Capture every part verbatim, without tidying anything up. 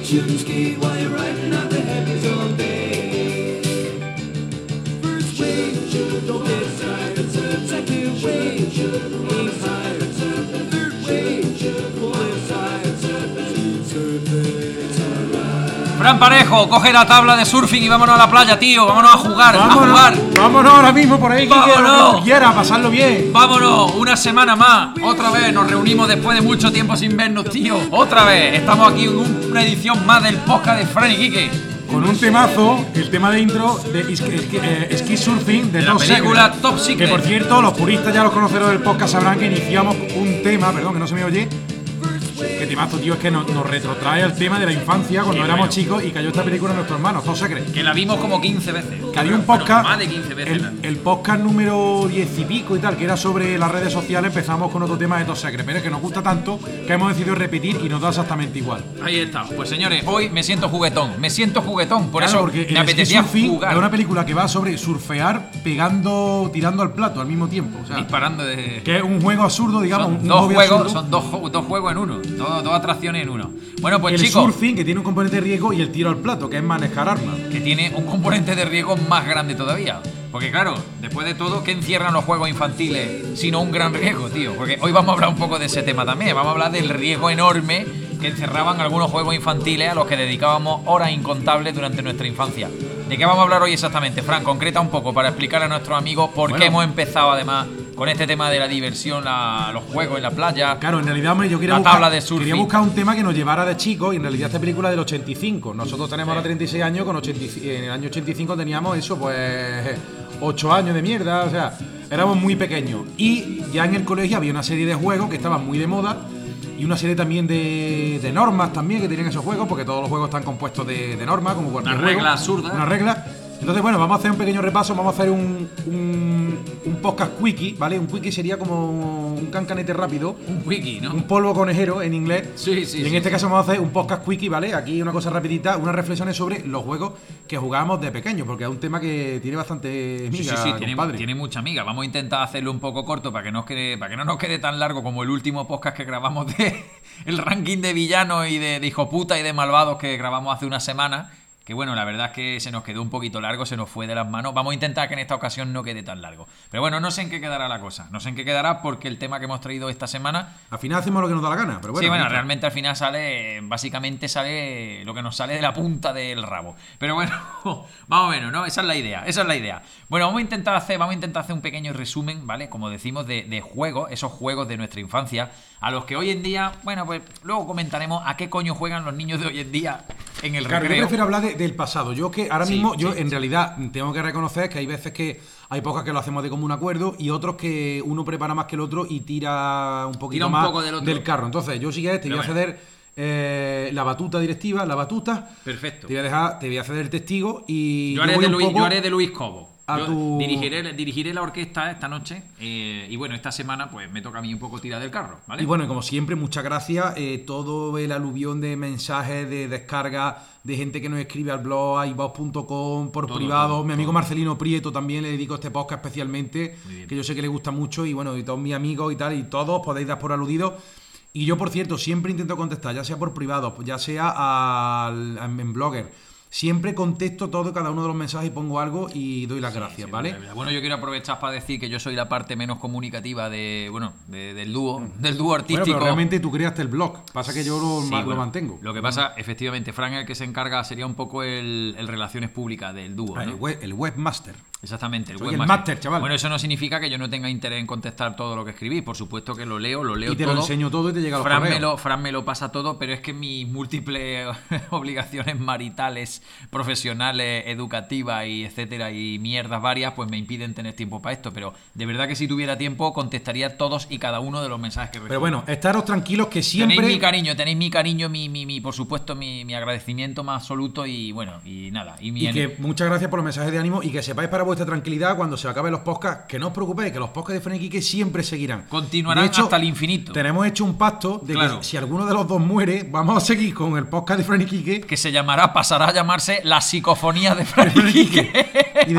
shooting ski while you're riding out the heavies all day. First wave, don't get tired. Second wave, aim higher. Third wave, pull it tight. Fran Parejo, coge la tabla de surfing y vámonos a la playa, tío. Vámonos a jugar, vámonos, a jugar. Vámonos ahora mismo por ahí, que vámonos. quiera, pasarlo bien. Vámonos, una semana más. Otra vez nos reunimos después de mucho tiempo sin vernos, tío. Otra vez, estamos aquí en una edición más del podcast de Fran y Quique. Con un temazo, el tema de intro de Ski, eh, Ski Surfing de, de la Top película Secret. Top Secret. Que por cierto, los puristas ya los conoceros del podcast sabrán que iniciamos un tema, perdón, que no se me oye. Qué temazo, tío, es que nos, nos retrotrae al tema de la infancia cuando Qué éramos bueno. chicos y cayó esta película en nuestras manos, Top Secret. Que la vimos como quince veces. Que había un podcast, bueno, más de quince veces. el, el podcast número diez y pico y tal, que era sobre las redes sociales, empezamos con otro tema de Top Secret, pero es que nos gusta tanto que hemos decidido repetir y nos da exactamente igual. Ahí está. Pues señores, hoy me siento juguetón, me siento juguetón, por Claro, eso porque me el apetecía Ski Surfing jugar. Es una película que va sobre surfear pegando, tirando al plato al mismo tiempo. O sea, disparando de... que es un juego absurdo, digamos. Son un dos hobby juegos, absurdo. son dos, ju- dos juegos en uno, dos, dos atracciones en uno. Bueno, pues el chicos, surfing, que tiene un componente de riesgo, y el tiro al plato, que es manejar armas. que tiene un componente de riesgo más grande todavía. Porque claro, después de todo, ¿qué encierran los juegos infantiles sino un gran riesgo, tío? Porque hoy vamos a hablar un poco de ese tema también. Vamos a hablar del riesgo enorme que encerraban algunos juegos infantiles a los que dedicábamos horas incontables durante nuestra infancia. ¿De qué vamos a hablar hoy exactamente, Fran? Concreta un poco para explicar a nuestros amigos por Bueno. qué hemos empezado además con este tema de la diversión, la- los juegos en la playa. Claro, en realidad, hombre, yo quería, La buscar, tabla de surfing. quería buscar un tema que nos llevara de chicos, y en realidad esta película es del ochenta y cinco. Nosotros tenemos ahora treinta y seis años, con ochenta y cinco, en el año ochenta y cinco teníamos eso, pues ocho años de mierda, o sea, éramos muy pequeños. Y ya en el colegio había una serie de juegos que estaban muy de moda, y una serie también de, de normas también que tenían esos juegos, porque todos los juegos están compuestos de, de normas, como cualquier Una juego. regla absurda. Una regla. Entonces, bueno, vamos a hacer un pequeño repaso, vamos a hacer un, un, un podcast quickie, ¿vale? Un quickie sería como un cancanete rápido. Un wiki, ¿no? Un polvo conejero en inglés. Sí, sí, Y en sí, este sí. caso vamos a hacer un podcast quickie, ¿vale? Aquí una cosa rapidita, unas reflexiones sobre los juegos que jugábamos de pequeño, porque es un tema que tiene bastante Sí, miga, sí, sí, tiene, compadre. tiene mucha amiga. Vamos a intentar hacerlo un poco corto para que, nos quede, para que no nos quede tan largo como el último podcast que grabamos de el ranking de villanos y de, de hijoputa y de malvados que grabamos hace una semana. Que bueno, la verdad es que se nos quedó un poquito largo, se nos fue de las manos. Vamos a intentar que en esta ocasión no quede tan largo. Pero bueno, no sé en qué quedará la cosa. No sé en qué quedará porque el tema que hemos traído esta semana... Al final hacemos lo que nos da la gana, pero bueno. sí, bueno, mientras- realmente al final sale, básicamente sale lo que nos sale de la punta del rabo. Pero bueno, más o menos, ¿no? Esa es la idea, esa es la idea. Bueno, vamos a intentar hacer, vamos a intentar hacer un pequeño resumen, ¿vale? Como decimos, de, de juegos, esos juegos de nuestra infancia, a los que hoy en día, bueno, pues luego comentaremos a qué coño juegan los niños de hoy en día en el Claro, yo recreo. prefiero hablar de- del pasado. Yo que ahora Sí, mismo, yo sí, en sí. realidad tengo que reconocer que hay veces que hay pocas que lo hacemos de común acuerdo y otros que uno prepara más que el otro y tira un poquito Tira un más poco del otro. carro. Entonces, yo si quieres te Pero voy a bueno. ceder eh, la batuta directiva, la batuta. Perfecto. Te voy a dejar, te voy a ceder el testigo y Yo haré, voy de un Luis, poco yo haré de Luis Cobo. a Yo tu- dirigiré, dirigiré la orquesta esta noche eh, y bueno, esta semana pues me toca a mí un poco tirar del carro, ¿vale? Y bueno, y como siempre, muchas gracias. Eh, todo el aluvión de mensajes, de descarga, de gente que nos escribe al blog, iVox punto com, por Todo, privado. todo, Mi amigo todo. Marcelino Prieto también le dedico este podcast especialmente, Muy bien. que yo sé que le gusta mucho. Y bueno, y todos mis amigos y tal, y todos podéis dar por aludidos. Y yo, por cierto, siempre intento contestar, ya sea por privado, ya sea al, en Blogger. Siempre contesto todo, cada uno de los mensajes y pongo algo y doy las gracias, Sí, ¿vale? la verdad. Bueno, yo quiero aprovechar para decir que yo soy la parte menos comunicativa de, bueno, de- del dúo, del dúo Bueno, artístico. pero realmente tú creaste el blog, pasa que yo lo, Sí, ma- lo bueno, mantengo. Lo que pasa, efectivamente, Fran el que se encarga sería un poco el, el relaciones públicas del dúo, Ah, ¿no? el, web, el webmaster. Exactamente, el Soy el webmaster. máster, chaval. Bueno, eso no significa que yo no tenga interés en contestar todo lo que escribís. Por supuesto que lo leo, lo leo Y te todo. lo enseño todo y te llega a los Fran me, correos. lo, Fran me lo pasa todo, pero es que mis múltiples obligaciones maritales, profesionales, educativas y etcétera, y mierdas varias, pues me impiden tener tiempo para esto. Pero de verdad que si tuviera tiempo, contestaría todos y cada uno de los mensajes que recibo. Pero bueno, estaros tranquilos que siempre... Tenéis mi cariño, tenéis mi cariño, mi, mi, mi por supuesto, mi, mi agradecimiento más absoluto y bueno, y nada. Y, mi Y que muchas gracias por los mensajes de ánimo y que sepáis para vuestra tranquilidad cuando se acaben los podcasts, que no os preocupéis, que los podcasts de Fran y Quique siempre seguirán. continuarán De hecho, hasta el infinito. Tenemos hecho un pacto de Claro. que si alguno de los dos muere, vamos a seguir con el podcast de Fran y Quique. Que se llamará, pasará a llamarse La psicofonía de Fran y Quique. Y, de-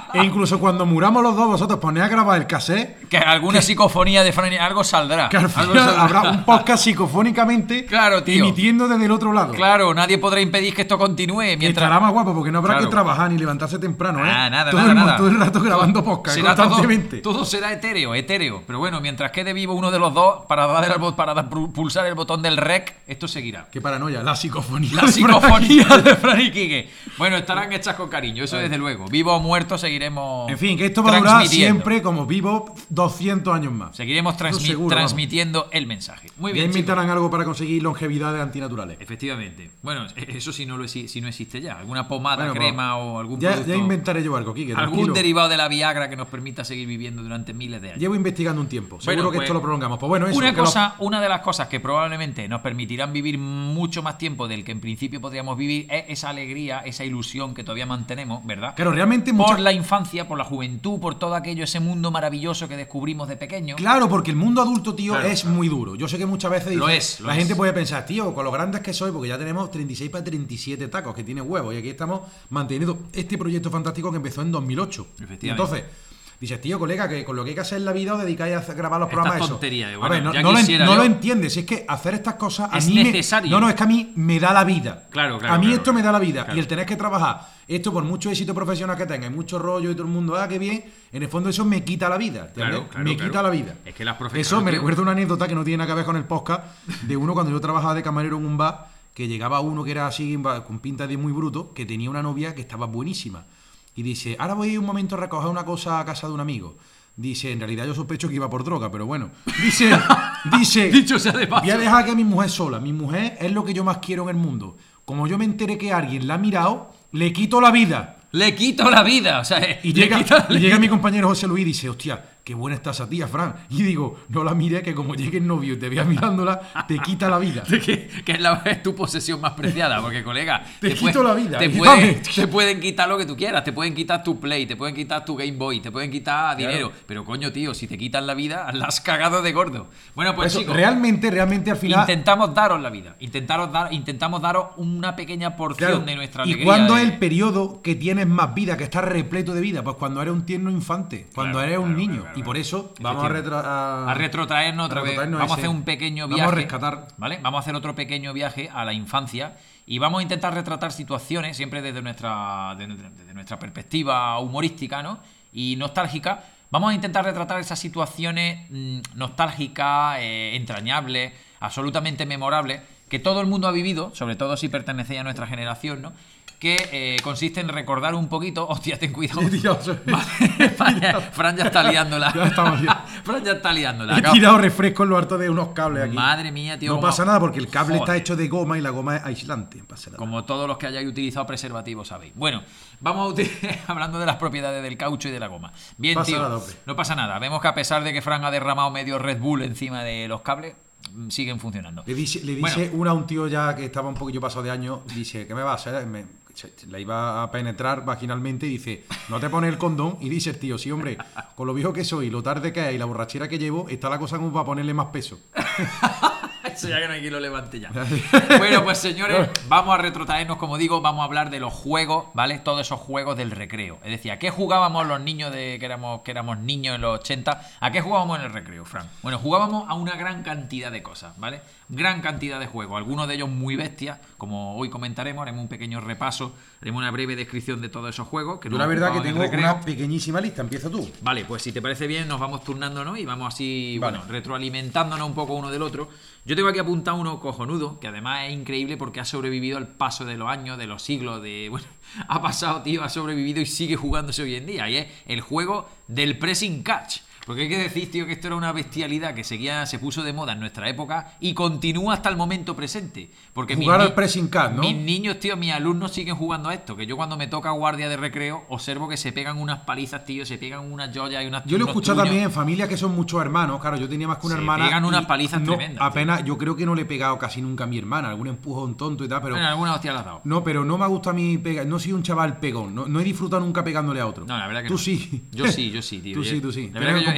E incluso cuando muramos los dos, vosotros ponéis a grabar el cassette, Que alguna psicofonía de Fran, algo saldrá. que al Algo final saldrá. habrá un podcast psicofónicamente Claro, tío. emitiendo desde el otro lado. Claro, nadie podrá impedir que esto continúe Y mientras. estará más guapo porque no habrá Claro. que trabajar ni levantarse temprano, ¿eh? Ah, nada, todo, nada, el, nada. todo el rato grabando podcast Será todo, constantemente. todo será etéreo, etéreo. Pero bueno, mientras quede vivo uno de los dos para dar el bot- para dar- pulsar el botón del rec, esto seguirá. Qué paranoia, la psicofonía. La de psicofonía Frank. de Fran y Quique. Bueno, estarán hechas con cariño, eso desde luego. Vivo o muerto seguiremos. En fin, que esto va a durar transmitiendo. siempre como vivo doscientos años más. Seguiremos Eso transmi- seguro, transmitiendo el mensaje. Muy Ya bien, chicos. inventarán algo para conseguir longevidades antinaturales. Efectivamente. Bueno, eso sí no lo exi- si no existe ya. Alguna pomada, Bueno, pues, crema o algún Ya, producto, ya inventaré yo algo, Kike, algún tranquilo. derivado de la Viagra que nos permita seguir viviendo durante miles de años. Llevo investigando un tiempo. Seguro Bueno, que pues, esto lo prolongamos. Pues bueno, eso. Una que lo- cosa, una de las cosas que probablemente nos permitirán vivir mucho más tiempo del que en principio podríamos vivir es esa alegría, esa ilusión que todavía mantenemos, ¿verdad? Claro, realmente Por mucha- la infancia, por la juventud, por todo aquello, ese mundo maravilloso que descubrimos de pequeño. Claro, porque el mundo adulto, tío, Claro, es claro. muy duro. Yo sé que muchas veces Lo dice- es, lo la es. gente puede pensar, tío, con lo grandes que soy, porque ya tenemos treinta y seis para treinta y siete tacos, que tiene huevos, y aquí estamos manteniendo este proyecto fantástico que empezó en dos mil ocho. Efectivamente. Y entonces, dices, tío, colega, que con lo que hay que hacer en la vida os dedicáis a hacer- grabar los Estas programas eso. tonterías, A bueno, ver, no, ya no lo, en- quisiera no yo. lo entiendes, es que hacer estas cosas a Es mí me- necesario. no, no, es que a mí me da la vida. Claro, claro, A mí claro, esto me da la vida. claro. Y el tener que trabajar, esto por mucho éxito profesional que tenga y mucho rollo y todo el mundo, ah, qué bien, en el fondo eso me quita la vida. ¿entiendes? Claro, claro, me claro. quita la vida. Es que las profesiones- Eso me tío. recuerda una anécdota que no tiene nada que ver con el podcast de uno cuando yo trabajaba de camarero en un bar, que llegaba uno que era así con pinta de muy bruto, que tenía una novia que estaba buenísima. Y dice, ahora voy un momento a recoger una cosa a casa de un amigo. Dice, en realidad yo sospecho que iba por droga, pero bueno. Dice, dice, Dicho sea de paso. voy a dejar que mi mujer sola. Mi mujer es lo que yo más quiero en el mundo. Como yo me enteré que alguien la ha mirado, le quito la vida. Le quito la vida. O sea, Y le llega, quita- y llega mi compañero José Luis y dice, hostia, qué buena está esa tía, Fran. Y digo, no la mires, que como llegue el novio y te vea mirándola, te quita la vida. que, que es, la, es tu posesión más preciada, porque colega, Te quito la vida, te, ayúdame. pueden, te pueden quitar lo que tú quieras, te pueden quitar tu Play, te pueden quitar tu Game Boy, te pueden quitar dinero, pero coño, tío, si te quitan la vida, la has cagado de gordo. Bueno, pues Eso, chicos, realmente, realmente al final... intentamos daros la vida, intentaros dar, intentamos daros una pequeña porción Claro, de nuestra ¿y alegría. cuándo de- es el periodo que tienes más vida, que está repleto de vida? Pues cuando eres un tierno infante, cuando Claro, eres un claro, niño. claro, claro. Y por eso vamos a, retro- a- a retrotraernos otra a vez. retrotraernos Vamos a ese- hacer un pequeño vamos viaje. a rescatar. ¿Vale? Vamos a hacer otro pequeño viaje a la infancia y vamos a intentar retratar situaciones, siempre desde nuestra, de- desde nuestra perspectiva humorística, ¿no? Y nostálgica. Vamos a intentar retratar esas situaciones mm, nostálgicas, eh, entrañables, absolutamente memorables, que todo el mundo ha vivido, sobre todo si pertenecéis a nuestra generación, ¿no? Que eh, consiste en recordar un poquito. Hostia, ten cuidado. Sí, tío, soy- Fran, ya, Fran ya está liándola. Ya estamos liando. Fran ya está liándola. He Acabo- tirado refresco en lo harto de unos cables aquí. Madre mía, tío. no como- pasa nada porque el cable está Joder. hecho de goma y la goma es aislante. No pasa nada. Como todos los que hayáis utilizado preservativos sabéis. Bueno, vamos a uti- hablando de las propiedades del caucho y de la goma. Bien, Pasa tío. nada, hombre. No pasa nada. Vemos que a pesar de que Fran ha derramado medio Red Bull encima de los cables, mm, siguen funcionando. Le dice, le Bueno. dice una a un tío ya que estaba un poquillo pasado de año, dice, ¿qué me va a hacer? Me- se- la iba a penetrar vaginalmente y dice, ¿no te pones el condón? Y dice el tío, sí, hombre, con lo viejo que soy, lo tarde que es y la borrachera que llevo, está la cosa como para ponerle más peso. Eso ya que no hay quien lo levante ya. Bueno, pues señores, vamos a retrotraernos, como digo, vamos a hablar de los juegos, ¿vale? Todos esos juegos del recreo. Es decir, ¿a qué jugábamos los niños de que éramos, que éramos niños en los ochenta? ¿A qué jugábamos en el recreo, Fran? Bueno, jugábamos a una gran cantidad de cosas, ¿vale? Gran cantidad de juegos, algunos de ellos muy bestias, como hoy comentaremos, haremos un pequeño repaso, haremos una breve descripción de todos esos juegos. Que Yo nos la verdad que ocupaban en tengo el recreo. una pequeñísima lista, empieza tú. Vale, pues si te parece bien, nos vamos turnándonos y vamos así, Vale. bueno, retroalimentándonos un poco uno del otro. Yo tengo aquí apuntado uno cojonudo, que además es increíble porque ha sobrevivido al paso de los años, de los siglos, de. Bueno, ha pasado, tío, ha sobrevivido y sigue jugándose hoy en día. Y es el juego del pressing catch. Porque hay que decir, tío, que esto era una bestialidad que seguía, se puso de moda en nuestra época y continúa hasta el momento presente. Porque mis Jugar al ni- pressing catch, ¿no? Mis niños, tío, mis alumnos siguen jugando a esto. Que yo cuando me toca guardia de recreo, observo que se pegan unas palizas, tío, se pegan unas joyas y unas. Yo lo he unos escuchado truños. también en familias que son muchos hermanos. Claro, yo tenía más que una Se hermana. pegan unas y palizas no, tremendas, Apenas, yo creo que no le he pegado casi nunca a mi hermana. Algún empujón tonto y tal, pero. Bueno, alguna hostia la has dado. No, pero no me gusta a mí pegar. No soy un chaval pegón. No, no he disfrutado nunca pegándole a otro. No, la verdad que Tú no. sí. Yo sí, yo sí, tío. Tú Yo- sí, tú sí. La verdad que yo, Tienes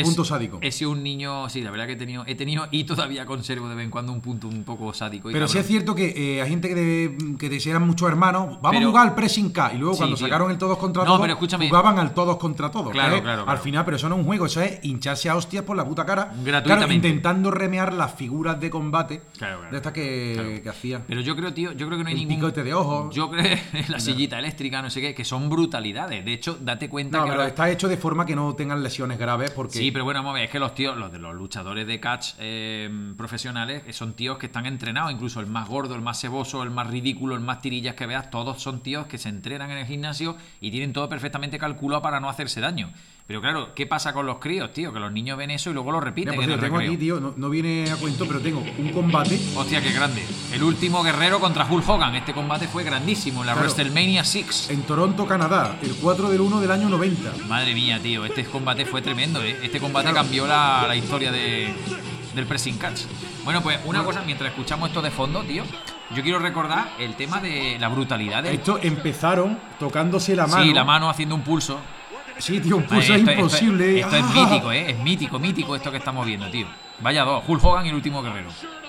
es- punto sádico. He sido un niño, sí, la verdad que he tenido, he tenido y todavía conservo de vez en cuando un punto un poco sádico. y Pero sí cabrón. es cierto que eh, hay gente que, de, que desean muchos hermanos. Vamos Pero- a jugar al pressing K. Y luego Sí, cuando tío. sacaron el todos contra No, todos, pero escúchame. jugaban al todos contra todos. Claro, que es, claro, Al claro. final, pero eso no es un juego, eso es hincharse a hostias por la puta cara. Gratuitamente. Claro, intentando remear las figuras de combate Claro, claro. de estas que, Claro. que hacían. Pero yo creo, tío, yo creo que no hay El ningún. picote de ojos. Yo creo la sillita eléctrica, no sé qué, que son brutalidades. De hecho, date cuenta No, que. pero los- está hecho de forma que no tengan lesiones graves porque Sí, pero bueno, vamos a ver, es que los tíos, los de los luchadores de catch eh, profesionales, eh, son tíos que están entrenados, incluso el más gordo, el más ceboso, el más ridículo, el más tirillas que veas, todos son tíos que se entrenan en el gimnasio y tienen todo perfectamente calculado para no hacerse daño. Pero claro, ¿qué pasa con los críos, tío? Que los niños ven eso y luego lo repiten Mira, por en el cierto, tengo recreo. aquí, tío, no, no viene a cuento, pero tengo un combate. Hostia, qué grande. El último guerrero contra Hulk Hogan. Este combate fue grandísimo en la Claro. WrestleMania seis. En Toronto, Canadá, el cuatro del uno del año noventa. Madre mía, tío, este combate fue tremendo, ¿eh? Este combate Claro. cambió la, la historia de, del pressing catch. Bueno, pues una cosa, mientras escuchamos esto de fondo, tío, yo quiero recordar el tema de la brutalidad del... Estos empezaron tocándose la mano. Sí, la mano haciendo un pulso. Sí, tío, un Eh, pulso esto- es imposible. Esto, esto ¡Ah! es mítico, ¿eh? Es mítico, mítico esto que estamos viendo, tío. Vaya dos, Hulk Hogan y el último guerrero.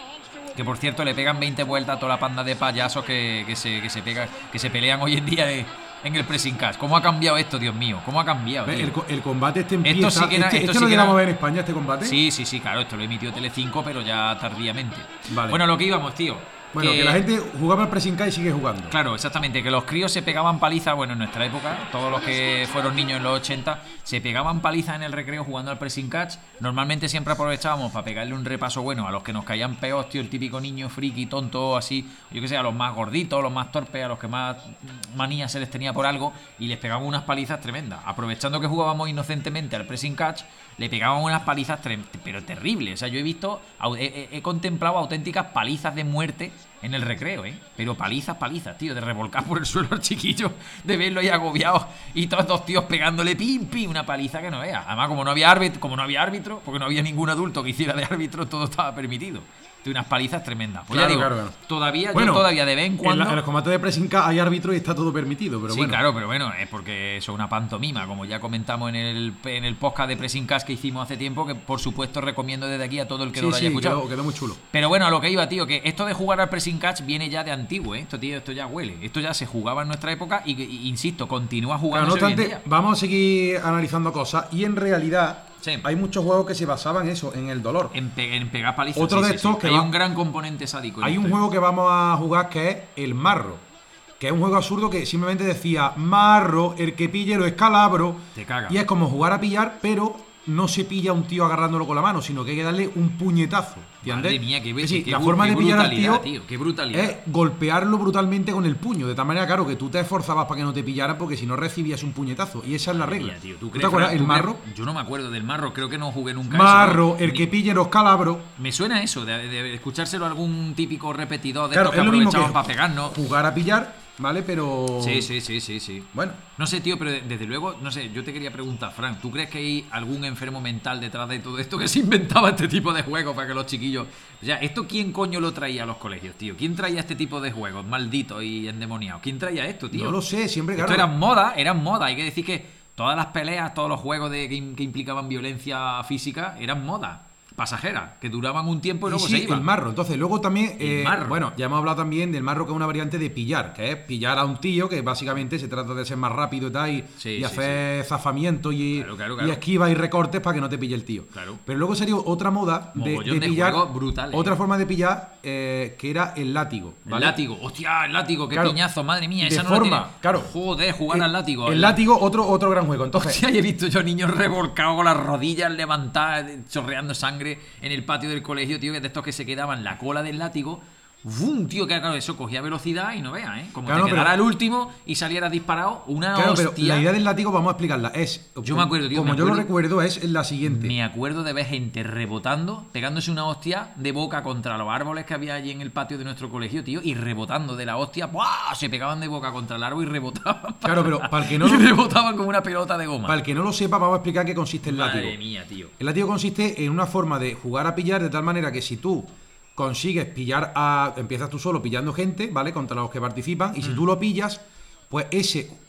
Que por cierto le pegan veinte vueltas a toda la panda de payasos que, que se, que se pegan, que se pelean hoy en día en, en el pressing catch. ¿Cómo ha cambiado esto, Dios mío? ¿Cómo ha cambiado, Ve, tío? El, co- el combate este empieza. Esto sí que era- este esto este sí lo que llegamos era- a ver en España, este combate. Sí, sí, sí, claro, esto lo emitió Telecinco, pero ya tardíamente. Vale. Bueno, lo que íbamos, tío. Bueno, que, la gente jugaba al pressing K y sigue jugando. Claro, exactamente, que los críos se pegaban palizas, bueno, en nuestra época, todos los que fueron niños en los ochenta, se pegaban palizas en el recreo jugando al pressing catch. Normalmente siempre aprovechábamos para pegarle un repaso bueno a los que nos caían peos, tío, el típico niño friki, tonto, así, yo que sé, a los más gorditos, los más torpes, a los que más manía se les tenía por algo, y les pegaban unas palizas tremendas. Aprovechando que jugábamos inocentemente al pressing catch, le pegaban unas palizas, trem- pero terribles. O sea, yo he visto, au- he, he- he contemplado auténticas palizas de muerte en el recreo, ¿eh? Pero palizas, palizas, tío, de revolcar por el suelo al chiquillo, de verlo ahí agobiado y todos dos tíos pegándole pim, pim, una paliza que no vea. Además, como no había árbitro, como no había árbitro, porque no había ningún adulto que hiciera de árbitro, todo estaba permitido. De unas palizas tremendas. Pues Claro, ya digo, claro, claro. todavía, Bueno, yo todavía de vez en cuando. En, la- en los combates de pressing K hay árbitro y está todo permitido, pero sí, bueno. claro, pero bueno, es porque eso es una pantomima, como ya comentamos en el, en el podcast de Pressing Catch que hicimos hace tiempo, que por supuesto recomiendo desde aquí a todo el que Sí, no lo haya sí, escuchado. quedó, quedó muy chulo. Pero bueno, a lo que iba, tío, que esto de jugar al pressing catch viene ya de antiguo, ¿eh? Esto, tío, esto ya huele. Esto ya se jugaba en nuestra época y, y- insisto, continúa Claro, jugando no hoy en obstante, día. vamos a seguir analizando cosas y en realidad Sí. hay muchos juegos que se basaban en eso, en el dolor. En, pe- en pegar palizas. Otro sí, de sí, estos sí. que Hay va- un gran componente sádico. en Hay un esto, ¿eh? juego que vamos a jugar que es el marro, que es un juego absurdo que simplemente decía marro, el que pille lo escalabro. Te caga. Y es como jugar a pillar, pero no se pilla a un tío agarrándolo con la mano, sino que hay que darle un puñetazo. ¿Entiendes? Madre mía, qué, Es decir, qué la bru- forma qué de pillar al brutalidad, tío, tío, qué brutalidad. es golpearlo brutalmente con el puño. De tal manera, claro, que tú te esforzabas para que no te pillara porque si no recibías un puñetazo. Y esa es la regla. Mira, tío, ¿tú ¿Tú crees, te acuerdas? Fran, El tú crees- marro. Yo no me acuerdo del marro, creo que no jugué nunca Marro, eso, ¿no? el Ni- que pille los calabros. Me suena eso, de, de escuchárselo a algún típico repetidor de Claro, estos que es lo mismo que aprovechaban para pegarnos. jugar a pillar, ¿vale? Pero. Sí, sí, sí, sí, sí. Bueno. No sé, tío, pero de- desde luego, no sé, yo te quería preguntar, Frank, ¿tú crees que hay algún enfermo mental detrás de todo esto que se inventaba este tipo de juegos para que los chiquillos... O sea, ¿esto quién coño lo traía a los colegios, tío? ¿Quién traía este tipo de juegos malditos y endemoniados? ¿Quién traía esto, tío? No lo sé, siempre, claro. Esto eran moda, eran moda. Hay que decir que todas las peleas, todos los juegos de, que, im- que implicaban violencia física eran moda. Pasajeras, que duraban un tiempo y Y luego sí, se iban. el marro. Entonces, luego también, El eh, marro. bueno, ya hemos hablado también del marro, que es una variante de pillar, que es pillar a un tío, que básicamente se trata de ser más rápido y tal, y, Sí, y sí, hacer zafamiento y, Claro, claro, y claro. esquiva y recortes para que no te pille el tío. Claro. Pero luego sería otra moda de, Mogollón de de pillar, juegos brutales. otra forma de pillar, eh, que era el látigo. El ¿vale? látigo, hostia, el látigo, qué Claro. piñazo, madre mía, De esa no la forma, tiene- claro. Joder, jugar Eh, al látigo. El látigo, otro, otro gran juego. Entonces, Hostia, y he visto yo niños revolcados con las rodillas levantadas, chorreando sangre en el patio del colegio, tío, que de estos que se quedaban la cola del látigo. ¡Bum! Tío, que claro, eso cogía velocidad y no veas, ¿eh? Como Claro, te quedara pero- el último y saliera disparado, una claro, pero hostia. la idea del látigo, vamos a explicarla. Es, Yo me acuerdo, tío, como me yo lo acuerdo- recuerdo, es la siguiente. Me acuerdo de ver gente rebotando, pegándose una hostia de boca contra los árboles que había allí en el patio de nuestro colegio, tío, y rebotando de la hostia, ¡buah! Se pegaban de boca contra el árbol y rebotaban. Claro, pero para el que no y lo- rebotaban como una pelota de goma. Para el que no lo sepa, vamos a explicar qué consiste el látigo. Madre mía, tío. El látigo consiste en una forma de jugar a pillar de tal manera que si tú consigues pillar a... Empiezas tú solo pillando gente, ¿vale? Contra los que participan. Y si tú lo pillas, pues ese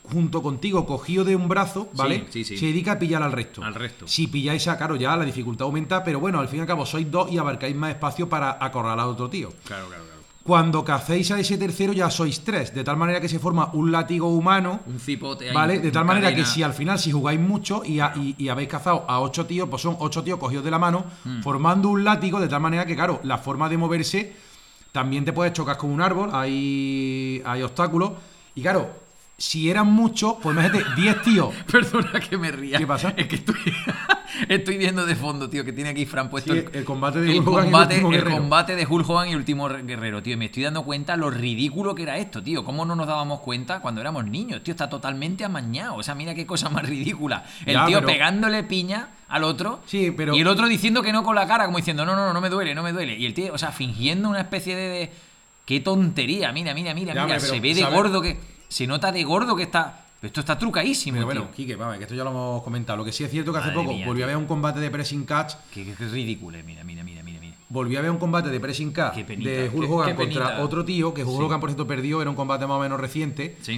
junto contigo, cogido de un brazo, ¿vale? Sí, sí, sí. Se dedica a pillar al resto. Al resto. Si pilláis a, claro, ya la dificultad aumenta, pero bueno, al fin y al cabo sois dos y abarcáis más espacio para acorralar a otro tío. Claro, claro, claro. Cuando cacéis a ese tercero ya sois tres, de tal manera que se forma un látigo humano, Un cipote ahí. ¿vale? De tal con manera cadena. que si al final, si jugáis mucho y, a- y- y habéis cazado a ocho tíos, pues son ocho tíos cogidos de la mano, Mm. formando un látigo, de tal manera que, claro, la forma de moverse también te puedes chocar con un árbol, hay, hay obstáculos, y claro, si eran muchos, pues imagínate, diez tíos. Perdona que me ría. ¿Qué pasa? Es que estoy, estoy viendo de fondo, tío, que tiene aquí Fran puesto Sí, el, el combate de el Hulk Hogan y el combate, último el guerrero. combate de Hulk Hogan y el último re- guerrero, tío. Y me estoy dando cuenta lo ridículo que era esto, tío. ¿Cómo no nos dábamos cuenta cuando éramos niños? Tío, está totalmente amañado. O sea, mira qué cosa más ridícula. El Ya, tío pero- pegándole piña al otro. Sí, pero- Y el otro diciendo que no con la cara, como diciendo, no, no, no, no me duele, no me duele. Y el tío, o sea, fingiendo una especie de... de- qué tontería. Mira, mira, mira, Ya, mira. hombre, pero, Se ve de ¿sabes? gordo que... Se nota de gordo que está... Pero esto está trucadísimo, Pero tío. bueno, Quique, vamos, que esto ya lo hemos comentado. Lo que sí es cierto que hace Madre poco mía, volví a tío. ver un combate de pressing catch. Qué, qué- qué ridículo, eh. Mira, mira, mira, mira, mira. Volví a ver un combate de pressing catch Qué penita, de Hulk qué- Hogan qué contra penita. otro tío, que Hulk Sí. Hogan, por cierto, perdió. Era un combate más o menos reciente. Sí.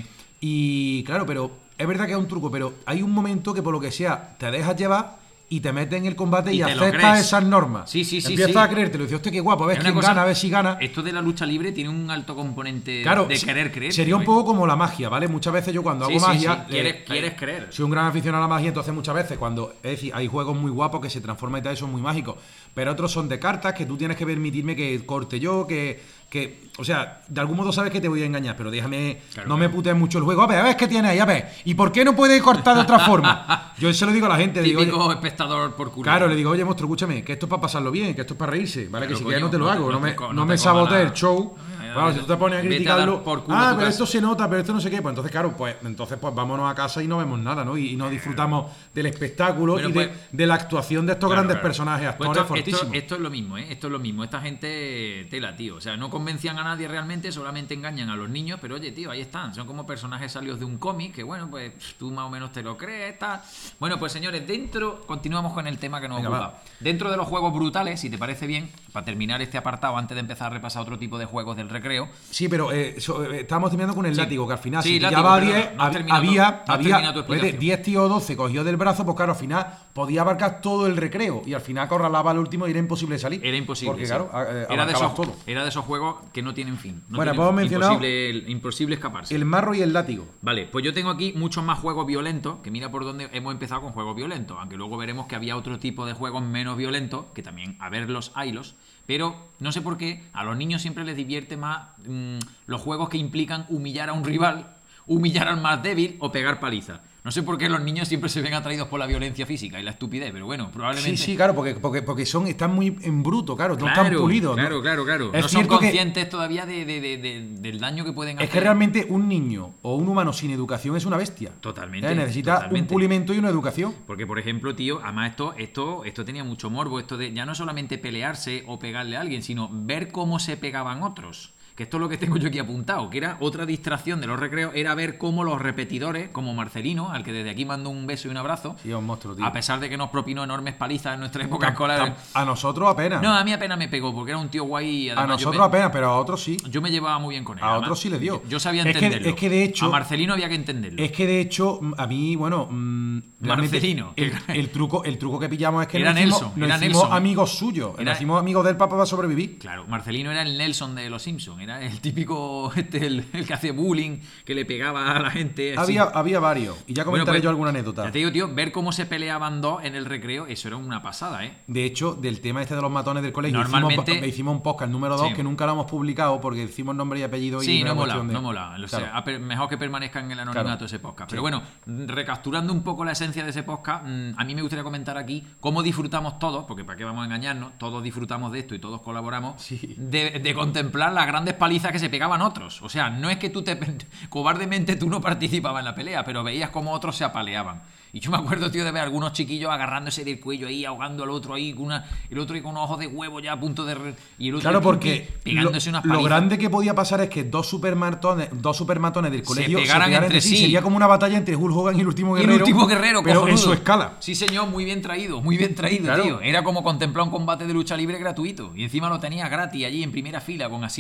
Y claro, pero es verdad que es un truco, pero hay un momento que por lo que sea te dejas llevar y te metes en el combate y, Y te lo aceptas crees. esas normas. Sí, sí, sí, Empiezas sí. a creértelo. Y dices, hostia, qué guapo, a ver Es quién una cosa- gana, a ver si gana. Esto de la lucha libre tiene un alto componente Claro, de sí, querer creer. sería un tío, poco como la magia, ¿vale? Muchas veces yo cuando Sí, hago sí, magia. sí. Quieres- quieres creer. Soy un gran aficionado a la magia, entonces muchas veces cuando. Es decir, hay juegos muy guapos que se transforman y tal, y son muy mágicos. Pero otros son de cartas que tú tienes que permitirme que corte yo, que. que o sea, de algún modo sabes que te voy a engañar, pero déjame. Claro, no claro. me putes mucho el juego. A ver, a ver qué tienes ahí, a ver. ¿Y por qué no puede cortar de otra forma? Yo se lo digo a la gente. Digo, Típico oye, espectador por culo. claro, le digo, oye, monstruo, escúchame, que esto es para pasarlo bien, que esto es para reírse, ¿vale? Claro, que si coño, quieres no te lo no te- hago, no no, te me, co- no no me te comas sabotees la- el show. Ay, Claro, ay, si tú te pones a vete a criticarlo, dar por culo ah, tu pero casa. esto se nota, pero esto no sé qué, pues entonces, claro, pues entonces pues vámonos a casa y no vemos nada, ¿no? Y, y no disfrutamos del espectáculo Bueno, y pues- de, de la actuación de estos Claro, grandes claro. personajes, Pues actores esto, esto, fortísimos. esto es lo mismo, ¿eh? Esto es lo mismo. Esta gente tela, tío. O sea, no convencían a nadie realmente, solamente engañan a los niños, pero oye, tío, ahí están. Son como personajes salidos de un cómic que, bueno, pues tú más o menos te lo crees, tal. Bueno, pues señores, dentro, continuamos con el tema que nos Venga, ocupa. va. Dentro de los juegos brutales, si te parece bien, para terminar este apartado, antes de empezar a repasar otro tipo de juegos del recreo, Sí, pero eh, so- eh, estábamos terminando con el Sí. látigo, que al final Sí, si látigo, pillaba a perdona, diez, no has hab- terminado tu- había, no has terminado tu había explicación. diez tíos o doce cogidos del brazo, pues claro, al final podía abarcar todo el recreo y al final acorralaba al último y era imposible salir. era imposible. Porque sí. claro, a- eh, era, de abarcabas esos, todo. era de esos juegos que no tienen fin. No Bueno, tienen pues hemos fin. mencionado Imposible, imposible escaparse. El marro y el látigo. Vale, pues yo tengo aquí muchos más juegos violentos, que mira por dónde hemos empezado con juegos violentos, aunque luego veremos que había otro tipo de juegos menos violentos, que también a verlos haylos, pero no sé por qué a los niños siempre les divierte más mm, los juegos que implican humillar a un rival, humillar al más débil o pegar paliza. No sé por qué los niños siempre se ven atraídos por la violencia física y la estupidez, pero bueno, probablemente... Sí, sí, claro, porque, porque, porque son, están muy en bruto, claro, no Claro, están pulidos. ¿no? claro, claro, claro. Es no son cierto que- conscientes todavía de, de- de- de- del daño que pueden hacer. Es que realmente un niño o un humano sin educación es una bestia. Totalmente, Eh, Necesita totalmente. un pulimento y una educación. Porque, por ejemplo, tío, además esto, esto, esto tenía mucho morbo, esto de ya no solamente pelearse o pegarle a alguien, sino ver cómo se pegaban otros. Que esto es lo que tengo yo aquí apuntado, que era otra distracción de los recreos, era ver cómo los repetidores, como Marcelino, al que desde aquí mando un beso y un abrazo, Sí, es un monstruo, tío. a pesar de que nos propinó enormes palizas en nuestra época Tam- escolar. tam- A nosotros apenas. No, a mí apenas me pegó, porque era un tío guay y a además yo nosotros me- apenas, pero a otros sí. Yo me llevaba muy bien con él. A además, otros sí le dio. Yo, yo sabía Es que- entenderlo. es que de hecho- A Marcelino había que entenderlo. Es que de hecho, mm, a mí, bueno, mm, realmente Marcelino. El, el truco, el truco que pillamos es que Era nos hicimos, Nelson, nos era hicimos Nelson. amigos suyos. Era- Nos hicimos amigos del Papa para sobrevivir. Claro, Marcelino era el Nelson de los Simpsons, era el típico, este, el, el que hace bullying, que le pegaba a la gente. así. Había, había varios. Y ya Bueno, comentaré pues, yo alguna anécdota. Ya te digo, tío, ver cómo se peleaban dos en el recreo, eso era una pasada, ¿eh? De hecho, del tema este de los matones del colegio, Normalmente- hicimos, hicimos un podcast número dos Sí. que nunca lo hemos publicado porque decimos nombre y apellido y Sí, no era mola, cuestión de- no mola. O sea, Claro. a per- mejor que permanezcan en el anonimato Claro. ese podcast. Sí. Pero bueno, recapturando un poco la esencia de ese podcast, mm, a mí me gustaría comentar aquí cómo disfrutamos todos, porque para qué vamos a engañarnos, todos disfrutamos de esto y todos colaboramos, Sí. de, de contemplar las grandes palizas que se pegaban otros. O sea, no es que tú te... cobardemente tú no participabas en la pelea, pero veías cómo otros se apaleaban. Y yo me acuerdo, tío, de ver algunos chiquillos agarrándose del cuello ahí, ahogando al otro ahí, con una, el otro ahí con unos ojos de huevo ya a punto de... re- y el otro Claro, ahí, porque pegándose lo, unas lo palizas. grande que podía pasar es que dos supermatones, dos supermatones del Se colegio pegaran entre sí. Sería como una batalla entre Hulk Hogan y el último Y el guerrero. último guerrero, pero en cojonudo. su escala. Sí, señor, muy bien traído, muy bien traído, Claro. tío. Era como contemplar un combate de lucha libre gratuito. Y encima lo tenías gratis allí en primera fila, con asiento de primera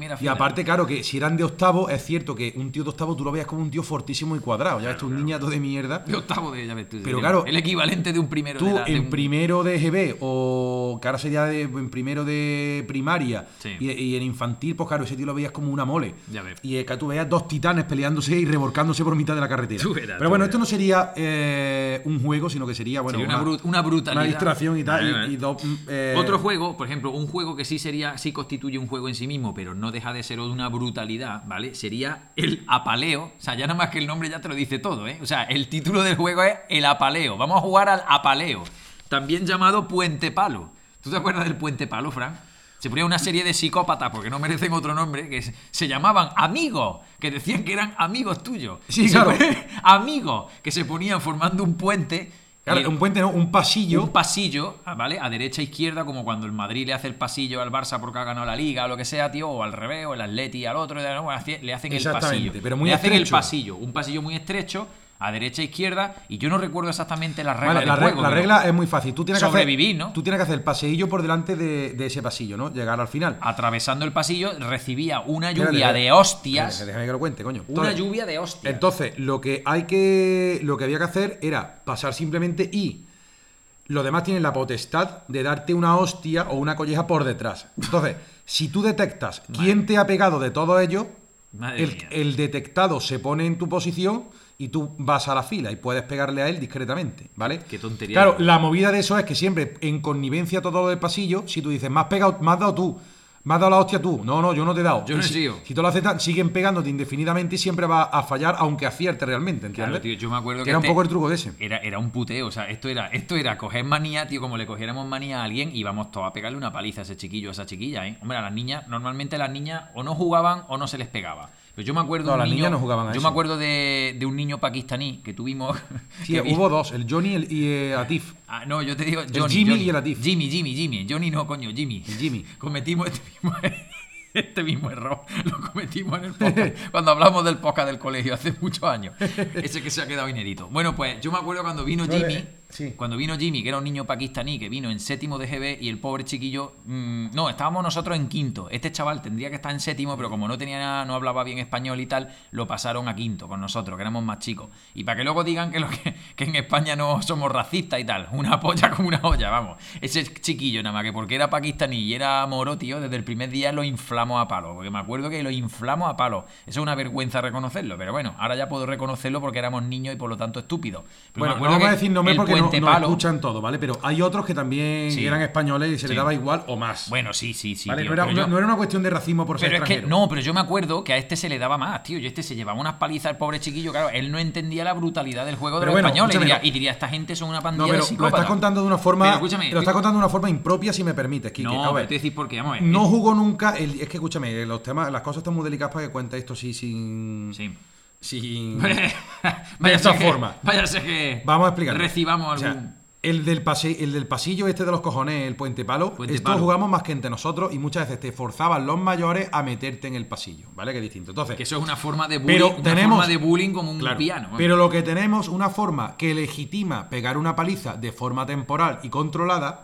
primera Y fila. aparte, claro, que si eran de octavo, es cierto que un tío de octavo tú lo veías como un tío fortísimo y cuadrado. Ya ves tú, un niñato de mierda. De octavo de, ya ves tú, Pero el- claro, el equivalente de un primero Tú de, la- de en un- primero de G B o que ahora sería de- en primero de primaria Sí. y, y en infantil, pues claro, ese tío lo veías como una mole. Ya ves. Y eh, que tú veías dos titanes peleándose y revolcándose por mitad de la carretera. Tú verás, Pero tú bueno, verás. esto no sería eh, un juego, sino que sería, bueno, Sería una, bru- una brutalidad. una distracción y tal. Vale, y- vale. y dos, mm, eh, Otro juego, por ejemplo, un juego que sí sería, sí constituye un juego en sí mismo, pero no deja de ser de una brutalidad, ¿vale? Sería el apaleo. O sea, ya nada más que el nombre ya te lo dice todo, ¿eh? O sea, el título del juego es el apaleo. Vamos a jugar al apaleo. También llamado puente palo. ¿Tú te acuerdas del puente palo, Fran? Se ponía una serie de psicópatas, porque no merecen otro nombre, que se, se llamaban amigos, que decían que eran amigos tuyos. Sí, Y se claro. ponían- amigos, que se ponían formando un puente. claro, y- un puente, no, un pasillo. un pasillo, ¿vale? A derecha e izquierda, como cuando el Madrid le hace el pasillo al Barça porque ha ganado la Liga o lo que sea, tío, o al revés, o el Atleti al otro, ¿no? Hace- le hacen el Exactamente, pasillo. pero muy le hacen el estrecho. pasillo, un pasillo muy estrecho, a derecha e izquierda, y yo no recuerdo exactamente las reglas Vale, del la, re- juego. la pero regla es muy fácil. Tú tienes sobrevivir, que hacer, ¿no? Tú tienes que hacer el paseillo por delante de, de ese pasillo, ¿no? Llegar al final. Atravesando el pasillo, recibía una Espérate, lluvia espérate. de hostias. Espérate, Déjame que lo cuente, coño. Una Entonces, lluvia de hostias. Entonces, lo que hay que. Lo que había que hacer era pasar simplemente y. Los demás tienen la potestad de darte una hostia o una colleja por detrás. Entonces, si tú detectas quién te ha pegado de todo ello, Madre el, mía. el detectado se pone en tu posición y tú vas a la fila y puedes pegarle a él discretamente, ¿vale? Qué tontería. Claro, la movida de eso es que siempre en connivencia todo lo del pasillo, si tú dices, me has pegado, me has dado tú, me has dado la hostia tú, no, no, yo no te he dado. Yo no Y he si, sido. si tú lo aceptas, siguen pegándote indefinidamente y siempre va a fallar, aunque acierte realmente, ¿entiendes? Claro, tío, yo me acuerdo que que era este- un poco el truco de ese. Era, era un puteo, o sea, esto era, esto era coger manía, tío, como le cogiéramos manía a alguien, íbamos todos a pegarle una paliza a ese chiquillo, a esa chiquilla, ¿eh? Hombre, a las niñas, normalmente las niñas o no jugaban o no se les pegaba. Pero yo me acuerdo No, de un las niño, niñas no jugaban a yo eso. me acuerdo de, de un niño pakistaní que tuvimos. Sí, que vi- hubo dos, el Johnny y el- y eh, Atif. Ah, no, yo te digo Johnny, Jimmy Johnny. y el Atif. Jimmy, Jimmy, Jimmy. Johnny no, coño, Jimmy. El Jimmy. Cometimos este mismo, este mismo error. Lo cometimos en el podcast. Cuando hablamos del podcast del colegio hace muchos años. Ese que se ha quedado inédito. Bueno, pues yo me acuerdo cuando vino Vale, Jimmy. sí. Cuando vino Jimmy, que era un niño pakistaní, que vino en séptimo de G B y el pobre chiquillo. Mmm, no, estábamos nosotros en quinto. Este chaval tendría que estar en séptimo, pero como no tenía nada, no hablaba bien español y tal, lo pasaron a quinto con nosotros, que éramos más chicos. Y para que luego digan que, lo que, que en España no somos racistas y tal. Una polla como una olla, vamos. Ese chiquillo, nada más que porque era pakistaní y era moro, tío, desde el primer día lo inflamos a palo. Porque me acuerdo que lo inflamos a palo. Eso es una vergüenza reconocerlo, pero bueno, ahora ya puedo reconocerlo porque éramos niños y por lo tanto estúpidos. Pero Bueno, me no acuerdo vamos a que decir nombre el porque no, Puente no Palo- escuchan todo, ¿vale? Pero hay otros que también Sí. eran españoles y se Sí. les daba igual o más. Bueno, sí, sí, sí. ¿Vale? tío, no, era, pero no- yo- no era una cuestión de racismo por ser Pero es que, extranjero. no, pero yo me acuerdo que a este se le daba más, tío. Y este se llevaba unas palizas al pobre chiquillo. Claro, él no entendía la brutalidad del juego de Pero los bueno, españoles. Y escúchame, diría, no. y diría, esta gente son una No, pandilla pero de lo psicópatas. estás contando de una forma. Pero escúchame, lo estás contando de una forma impropia, si me permites, Kike. No, A pero ver, te voy a decir por qué, vamos a ver. no jugó nunca. el- es que escúchame, los temas, las cosas están muy delicadas para que cuentes esto así sin. Sí. Sin. Vaya esa ser que- forma. Vaya ser que. Vamos a explicar. Recibamos O sea, algún. el del, pase, el del pasillo este de los cojones, el puente palo, Puente esto palo. jugamos más que entre nosotros y muchas veces te forzaban los mayores a meterte en el pasillo, ¿vale? Que es distinto. Entonces, Que eso es una forma de bullying. pero una tenemos forma de bullying como un Claro, piano. vamos. pero lo que tenemos, una forma que legitima pegar una paliza de forma temporal y controlada,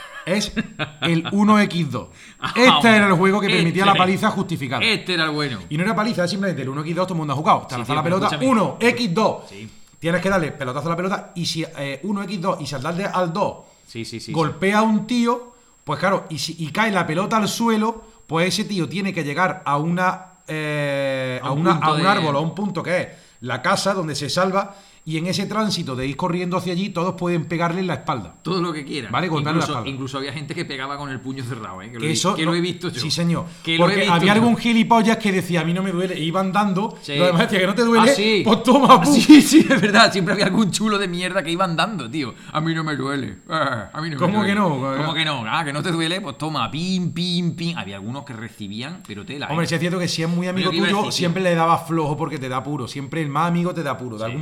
es el uno equis dos. Este era el juego que permitía Este. la paliza justificada. Este era el bueno. Y no era paliza, es simplemente el uno equis dos, todo el mundo ha jugado. Te Sí, lanza tío, la pero pelota, escúchame. uno equis dos. Sí. Tienes que darle pelotazo a la pelota y si eh, uno equis dos y si al darle al dos Sí, sí, sí. golpea a un tío, pues claro, y, si, y cae la pelota al suelo, pues ese tío tiene que llegar a una eh, A a, un una, punto a un de- árbol, a un punto que es la casa donde se salva, y en ese tránsito de ir corriendo hacia allí, todos pueden pegarle en la espalda. Todo lo que quieran. Vale, golpearle la incluso, espalda. incluso había gente que pegaba con el puño cerrado, ¿eh? Que, lo, he- Eso que no- lo he visto yo. Sí, señor. Que lo he Porque visto había yo. algún gilipollas que decía, a mí no me duele, e iban dando, Sí. lo demás decía que no te duele, Ah, sí. pues toma, pum. Sí, sí, es verdad. Siempre había algún chulo de mierda que iban dando, tío. A mí no me duele. Ah, a mí no me ¿Cómo duele. que no? ¿Cómo que no? Ah, que no te duele, pues toma, pim, pim, pim. Había algunos que recibían, pero tela. ¿eh? Hombre, si es cierto que si es muy amigo Pero ¿qué iba a tuyo, decir, tío? siempre le daba flojo porque te da puro. Siempre el más amigo te da puro. De Sí. algún modo yo siempre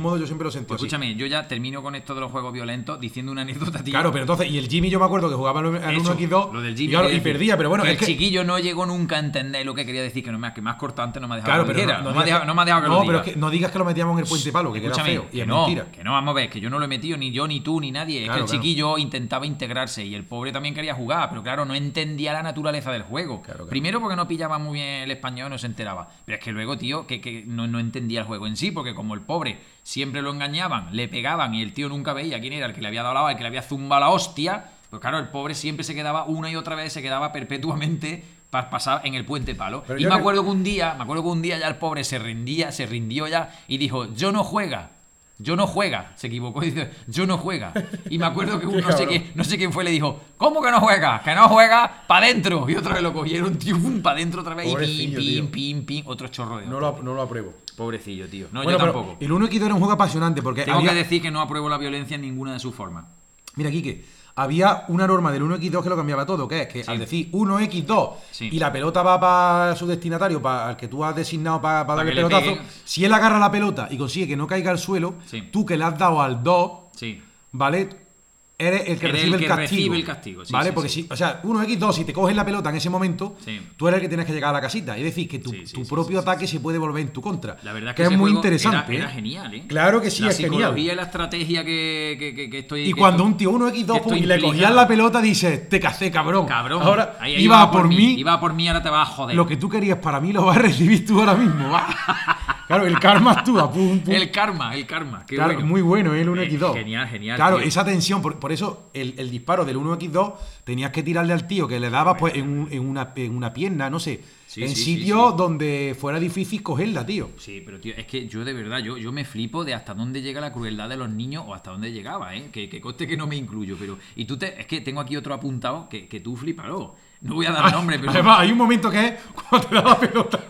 lo sentí así. Escúchame, yo ya termino con esto de los juegos violentos diciendo una anécdota, tío. Claro, pero entonces, y el Jimmy yo me acuerdo que jugaba al Eso, uno equis dos lo del y, Jimmy claro, quería y decir perdía, pero bueno, que es el que... chiquillo no llegó nunca a entender lo que quería decir, que no me, que más cortante no me ha dejado Claro, que lo pero dijera. no, No, me ha dejado, no me ha dejado que no, lo pero diga. es que no digas que lo metíamos en el puente palo, que Escúchame, era feo, y que es no, mentira. que no, vamos a ver, que yo no lo he metido ni yo, ni tú, ni nadie. Claro, es que el claro. chiquillo intentaba integrarse y el pobre también quería jugar, pero claro, no entendía la naturaleza del juego. Claro, claro. Primero porque no pillaba muy bien el español, no se enteraba. Pero es que luego, tío, que, que no, no entendía el juego en sí, porque como el pobre siempre lo engañaban, le pegaban y el tío nunca veía quién era el que le había dado la bala, el que le había zumbado la hostia, pues claro, el pobre siempre se quedaba una y otra vez, se quedaba perpetuamente para pasar en el puente palo. Pero y yo me que- acuerdo que un día, me acuerdo que un día ya el pobre se rendía, se rindió ya y dijo, yo no juega. Yo no juega, se equivocó, dice, yo no juega. Y me acuerdo que un, Qué no sé cabrón. quién, no sé quién fue, le dijo, ¿cómo que no juega? Que no juega, pa' dentro. Y otra vez lo cogieron, tío, pum, pa' dentro otra vez y pim, Pobrecillo, pim, tío. pim, pim, otro chorro de No otro. lo, no lo apruebo. Pobrecillo, tío. No, Bueno, yo pero tampoco. el uno equis dos era un juego apasionante porque Tengo había... que decir que no apruebo la violencia en ninguna de sus formas. Mira, Quique, había una norma del uno equis dos que lo cambiaba todo, que es que Sí. al decir uno equis dos Sí. y la pelota va para su destinatario, para el que tú has designado para darle que el le pelotazo, peguen. si él agarra la pelota y consigue que no caiga al suelo, Sí. tú que le has dado al dos, Sí. ¿vale? Eres el que, Eres recibe, el el que castigo, recibe el castigo, sí, ¿vale? sí, Porque sí. si, o sea, uno equis dos, si te coges la pelota en ese momento, Sí. tú eres el que tienes que llegar a la casita. Es decir, que tu, Sí, sí, tu sí, propio sí, sí, ataque se puede volver en tu contra. La verdad es que que es ese muy juego interesante. Era, era ¿eh? genial, ¿eh? Claro que sí, la es genial. psicología y la estrategia que, que, que, que estoy. Y que cuando esto- un tío uno equis dos que pum, estoy y le implicado. cogías la pelota, dices, te cacé, cabrón. Cabrón. Ahora Ahí- ahí iba va a por mí. Iba a por mí, ahora te vas a joder. Lo que tú querías para mí lo vas a recibir tú ahora mismo. va. Claro, el karma actúa. Pum, pum. El karma, el karma. Qué Claro, bueno. muy bueno ¿eh? el uno equis dos. Genial, genial, Claro, tío. esa tensión, por, por eso el, el disparo del uno equis dos tenías que tirarle al tío que le dabas pues en, un- en una, en una pierna, no sé, Sí, en sí, sí, sitios sí. donde fuera difícil cogerla, tío. Sí, pero tío, es que yo de verdad, yo, yo me flipo de hasta dónde llega la crueldad de los niños o hasta dónde llegaba, ¿eh? Que, que coste que no me incluyo, pero... Y tú te... Es que tengo aquí otro apuntado que, que tú flipalo. No voy a dar nombre, pero... Además, hay un momento que es cuando te da la pelota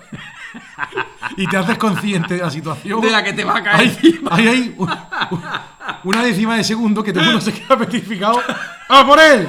y te haces consciente de la situación. De la que te va a caer Hay, encima. hay, hay un- un- una décima de segundo que todo el mundo se queda petrificado. ¡A por él!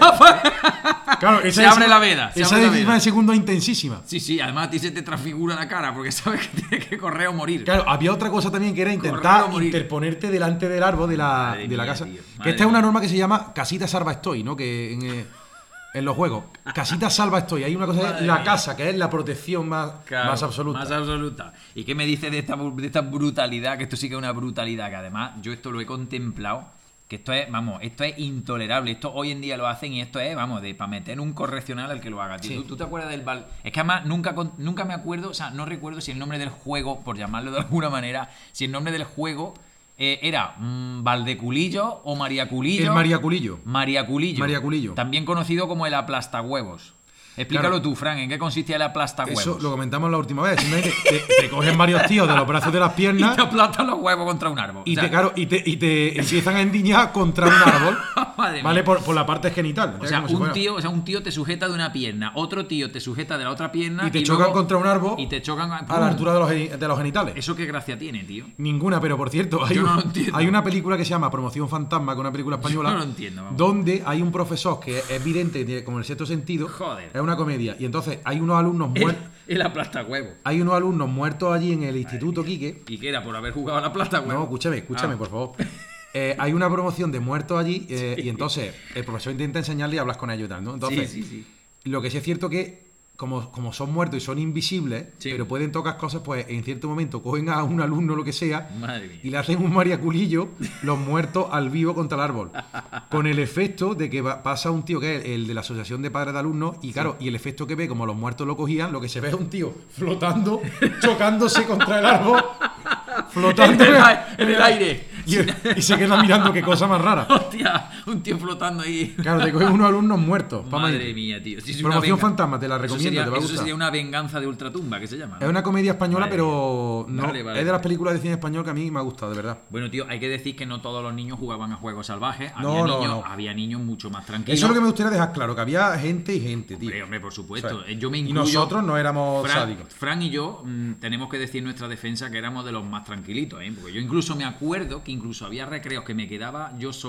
Claro, esa Se abre décima- la veda, se Esa abre la décima veda. de segundo es intensísima. Sí, sí, además a ti se te transfigura la cara porque sabes que tienes que correr o morir. Claro, había otra cosa también que era Correr intentar o morir. interponerte delante del árbol de la, Madre de la mía, casa. tío, que madre esta es una mía. norma que se llama casita salva estoy, ¿no? Que en, eh, en los juegos. Casita salva estoy. Hay una cosa que es Madre la mía. casa, que es la protección más, Claro, más absoluta. Más absoluta. ¿Y qué me dice de esta, de esta brutalidad? Que esto sí que es una brutalidad, que además yo esto lo he contemplado. Que esto es, vamos, esto es intolerable. Esto hoy en día lo hacen y esto es, vamos, de para meter un correccional al que lo haga, tío. Sí. ¿Tú, tú te acuerdas del Val? Es que además nunca, con- nunca me acuerdo, o sea, no recuerdo si el nombre del juego, por llamarlo de alguna manera, si el nombre del juego eh, era mm, Valdeculillo o María Culillo. El María Culillo. María Culillo. María Culillo. También conocido como el aplastahuevos. Explícalo Claro. tú, Fran, ¿en qué consistía el aplastahuevos? Eso lo comentamos la última vez. Simplemente te, te cogen varios tíos de los brazos de las Y piernas te aplastan los huevos contra un árbol. y O sea, te, claro, y te, y te empiezan a endiñar contra un árbol. Madre ¿Vale? mía. Por, por la parte genital. O sea, Como si un fuera. tío, o sea, un tío te sujeta de una pierna, otro tío te sujeta de la otra pierna Y te chocan luego- contra un árbol y te chocan a la altura de los, geni- de los genitales. ¿Eso qué gracia tiene, tío? Ninguna, pero por cierto, hay, Yo no un- lo entiendo. hay una película que se llama Promoción Fantasma, que es una película española, no lo entiendo, vamos. donde hay un profesor que es evidente, tiene como el sexto sentido, Joder. es una comedia, y entonces hay unos alumnos muertos, El aplastahuevos. hay unos alumnos muertos allí en el instituto, Quique. ¿Y qué era? ¿Por haber jugado al aplastahuevos? No, escúchame, escúchame, Ah. por favor. Eh, hay una promoción de muertos allí, eh, y entonces el profesor intenta enseñarle y hablas con ellos y tal, ¿no? Entonces, Sí, sí, sí. lo que sí es cierto que como, como son muertos y son invisibles, Sí. pero pueden tocar cosas, pues en cierto momento cogen a un alumno o lo que sea Madre mía. y le hacen un mariaculillo los muertos al vivo contra el árbol. Con el efecto de que va- pasa un tío que es el de la Asociación de Padres de Alumnos y claro, y el efecto que ve, como los muertos lo cogían, lo que se ve es un tío flotando, chocándose contra el árbol, flotando En el ai- en el aire. Y, y se queda mirando qué cosa más rara. Hostia, un tío flotando ahí. Claro, te cogen unos alumnos muertos. pa' Madre maíz. mía, tío. Sí, sí, una Promoción venga- Fantasma, te la Eso recomiendo, sería- te va a Eso gustar. sería una venganza de ultratumba, que se llama, ¿no? Es una comedia española, Vale. pero no, Vale, vale, es de las vale. películas de cine español que a mí me ha gustado, de verdad. Bueno, tío, hay que decir que no todos los niños jugaban a juegos salvajes. Había, No, no, niños, no. había niños mucho más tranquilos. Eso es lo que me gustaría dejar claro, que había gente y gente, tío. Hombre, hombre, por supuesto. O sea, Eh, yo me y incluyo. nosotros no éramos Fran, sádicos. Fran y yo mm, tenemos que decir en nuestra defensa que éramos de los más tranquilitos, ¿eh? Porque yo incluso me acuerdo que incluso había recreos que me quedaba yo solo,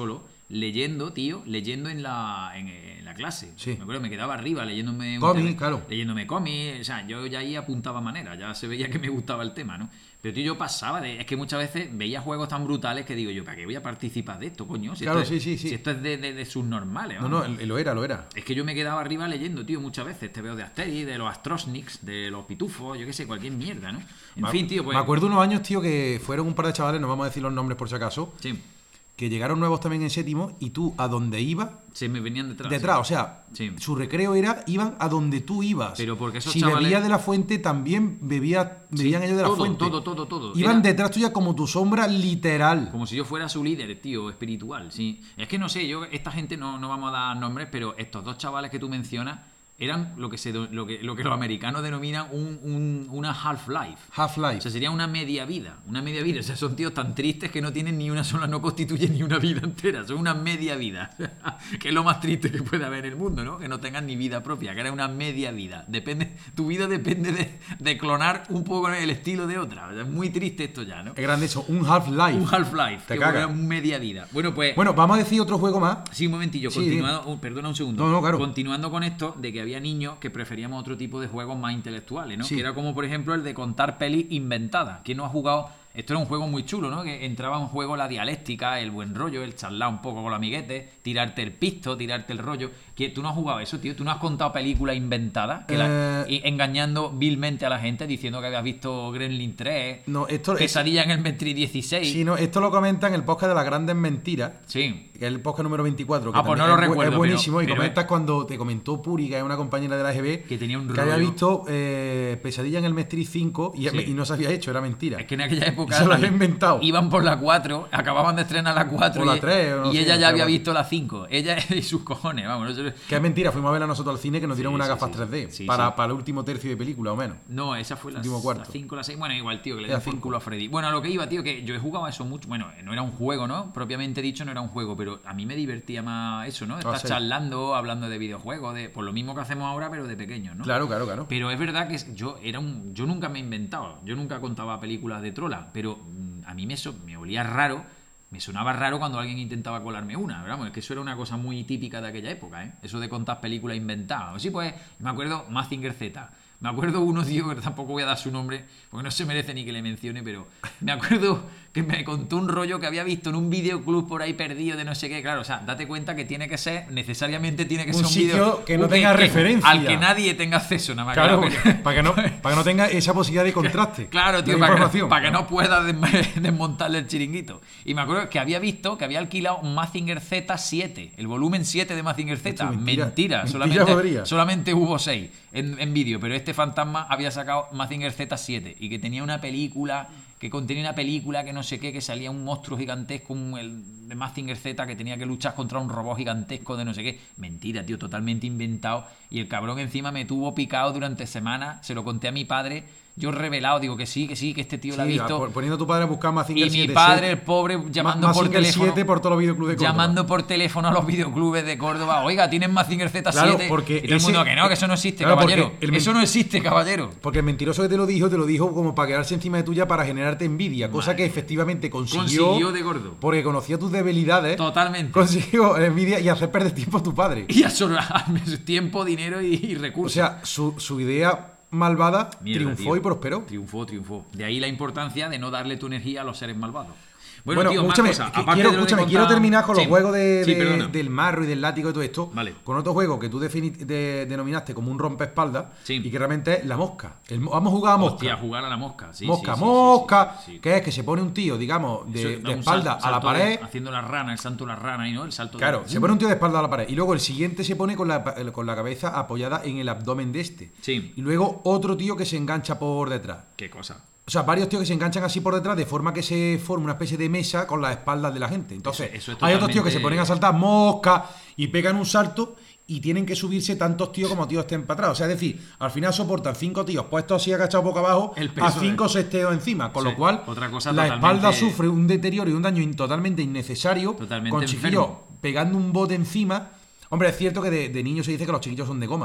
leyendo, tío, leyendo en la, en, en la clase. Sí. Me acuerdo, me quedaba arriba leyéndome un Cómic, tele- claro. leyéndome cómics, o sea, yo ya ahí apuntaba manera, ya se veía que me gustaba el tema, ¿no? Pero tío, yo pasaba de, es que muchas veces veía juegos tan brutales que digo yo, ¿para qué voy a participar de esto, coño? Si Claro, esto es, sí, sí, sí. Si esto es de, de, de subnormales, No, vamos. no, lo era, lo era. Es que yo me quedaba arriba leyendo, tío, muchas veces. Te veo de Asterix, de los Astrosniks, de los Pitufos, yo qué sé, cualquier mierda, ¿no? En Me- fin, tío, pues... Me acuerdo unos años, tío, que fueron un par de chavales, no vamos a decir los nombres por si acaso, Sí, que llegaron nuevos también en séptimo y tú a donde ibas, se me venían detrás. detrás, sí. o sea, Sí. su recreo era, iban a donde tú ibas. Pero porque esos si chavales- bebías de la fuente, también bebía, bebían ellos de la todo, fuente. todo, todo, todo. Iban Era- detrás tuya como tu sombra literal. Como si yo fuera su líder, tío, espiritual, sí. Es que no sé, yo, esta gente no, no vamos a dar nombres, pero estos dos chavales que tú mencionas eran lo que, se, do- lo que, lo que los americanos denominan un, un- una half-life. Half-Life. O sea, sería una media vida. Una media vida. O sea, son tíos tan tristes que no tienen ni una sola, no constituyen ni una vida entera. Son una media vida. Que es lo más triste que puede haber en el mundo, ¿no? Que no tengan ni vida propia, que era una media vida. Depende, tu vida depende de, de clonar un poco el estilo de otra. O sea, es muy triste esto ya, ¿no? Es grande eso, un Half-Life. Un Half-Life. Te que cagas. era media vida. Bueno, pues. Bueno, vamos a decir otro juego más. Sí, un momentillo, Sí, continuando, oh, perdona un segundo. No, no, claro. Continuando con esto de que había niños que preferíamos otro tipo de juegos más intelectuales, ¿no? Sí. Que era como, por ejemplo, el de contar pelis inventadas. ¿Quién no ha jugado? Esto era un juego muy chulo, ¿no? Que entraba en juego la dialéctica, el buen rollo, el charlar un poco con los amiguetes, tirarte el pisto, tirarte el rollo. ¿Qué- ¿Tú no has jugado eso, tío? ¿Tú no has contado películas inventadas? Que la- Eh. y engañando vilmente a la gente diciendo que habías visto Gremlin tres, No, esto es- Pesadilla en el Metri dieciséis. Sí, no, esto lo comenta en el podcast de las grandes mentiras. Sí. Que es el podcast número veinticuatro. Que Ah, pues también no lo es bu- recuerdo, Es buenísimo. pero- y pero- comentas cuando te comentó Puri, que es una compañera de la A G B, Que tenía un había rollo. visto eh, Pesadilla en el Matrix cinco y, Sí. y no se había hecho, era mentira. Es que en aquella época Se lo había inventado. iban por la cuatro, acababan de estrenar la cuatro O la y, tres, o no y sé, ella ya pero había bueno. visto la cinco. Ella y sus cojones, vamos. No, sé- Que es mentira, fuimos a verla nosotros al cine que nos dieron Sí, unas sí, gafas sí. tres D Sí, para, sí. para el último tercio de película o menos. no, esa fue la Último cuarto. cinco, la seis. Bueno, igual, tío, que le Era dio por cinco. culo a Freddy. Bueno, a lo que iba, tío, que yo he jugado a eso mucho. Bueno, no era un juego, ¿no? Propiamente dicho, no era un juego, pero a mí me divertía más eso, ¿no? Estar sí. charlando, hablando de videojuegos, de por lo mismo que hacemos ahora, pero de pequeños, ¿no? Claro, claro, claro. Pero es verdad que yo era un, yo nunca me inventaba, yo nunca contaba películas de trola, pero mm, a mí me, so- me olía raro, me sonaba raro cuando alguien intentaba colarme una, vamos, es que eso era una cosa muy típica de aquella época, ¿eh? Eso de contar películas inventadas. Sí, pues, me acuerdo Mazinger Z. Me acuerdo uno, tío, que tampoco voy a dar su nombre, porque no se merece ni que le mencione, pero me acuerdo que me contó un rollo que había visto en un videoclub por ahí perdido de no sé qué. Claro, o sea, date cuenta que tiene que ser, necesariamente tiene que Un ser un sitio video que no tenga referencia. al que nadie tenga acceso, nada más. Claro, que- para que no, para que no tenga esa posibilidad de contraste. Claro, tío, de para que, información. para que no pueda desm- desmontarle el chiringuito. Y me acuerdo que había visto que había alquilado Mazinger Z siete, el volumen siete de Mazinger Z. Esto, mentira. Mentira, Mentira solamente, podría. solamente hubo seis en, en vídeo, pero este fantasma había sacado Mazinger Z siete y que tenía una película, que contenía una película que no sé qué, que salía un monstruo gigantesco, un, el de Mazinger Z, que tenía que luchar contra un robot gigantesco de no sé qué. Mentira, tío, totalmente inventado. Y el cabrón encima me tuvo picado durante semanas, se lo conté a mi padre. Yo revelado, digo que sí, que sí, que este tío lo ha Sí, visto. por- poniendo a tu padre a buscar Mazinger Y mi siete, padre, siete. el pobre, llamando Ma- por Mazinger teléfono. siete por todos los videoclubes de Córdoba. Llamando por teléfono a los videoclubes de Córdoba. Oiga, ¿tienen Mazinger Z Claro, siete? porque y todo el ese- mundo que no, que eso no existe, Claro, porque caballero. el men- Eso no existe, caballero. Porque el mentiroso que te lo dijo, te lo dijo como para quedarse encima de tuya para generarte envidia, cosa que efectivamente consiguió. Consiguió de gordo. Porque conocía tus debilidades. Totalmente. Consiguió envidia y hacer perder tiempo a tu padre. Y asolarme tiempo, dinero y, y O recursos. sea, su, su idea malvada Mierda, triunfó tío. y prosperó. Triunfó, triunfó. De ahí la importancia de no darle tu energía a los seres malvados. Bueno, Bueno, tío, más escúchame, cosas. que- Aparte quiero, de lo de escúchame, contar- quiero terminar con los Sí. juegos de, Sí, de- perdona. del marro y del látigo y todo esto. Vale. Con otro juego que tú defini- de- denominaste como un rompeespaldas Sí. y que realmente es la mosca. El mo- vamos a jugar a mosca. Hostia, jugar a la mosca. Sí, mosca, sí, sí, mosca, sí, sí, sí. que es que se pone un tío, digamos, de, Eso, de da un espalda salto- a la salto de- pared. haciendo la rana, el salto de la rana y no el salto de- Claro, se pone un tío de espalda a la pared. Y luego el siguiente se pone con la, con la cabeza apoyada en el abdomen de este. Sí. Y luego otro tío que se engancha por detrás. Qué cosa. O sea, varios tíos que se enganchan así por detrás de forma que se forma una especie de mesa con las espaldas de la gente. Entonces, Eso- eso es hay otros tíos que totalmente- se ponen a saltar mosca y pegan un salto y tienen que subirse tantos tíos como tíos estén para atrás. O sea, es decir, al final soportan cinco tíos puestos así agachados boca abajo El peso a cinco de- sesteos encima. Con Sí, lo cual, otra cosa la totalmente- espalda sufre un deterioro y un daño in- totalmente innecesario. Totalmente con chiquillos enfermo. pegando un bote encima. Hombre, es cierto que de, de niños se dice que los chiquillos son de goma.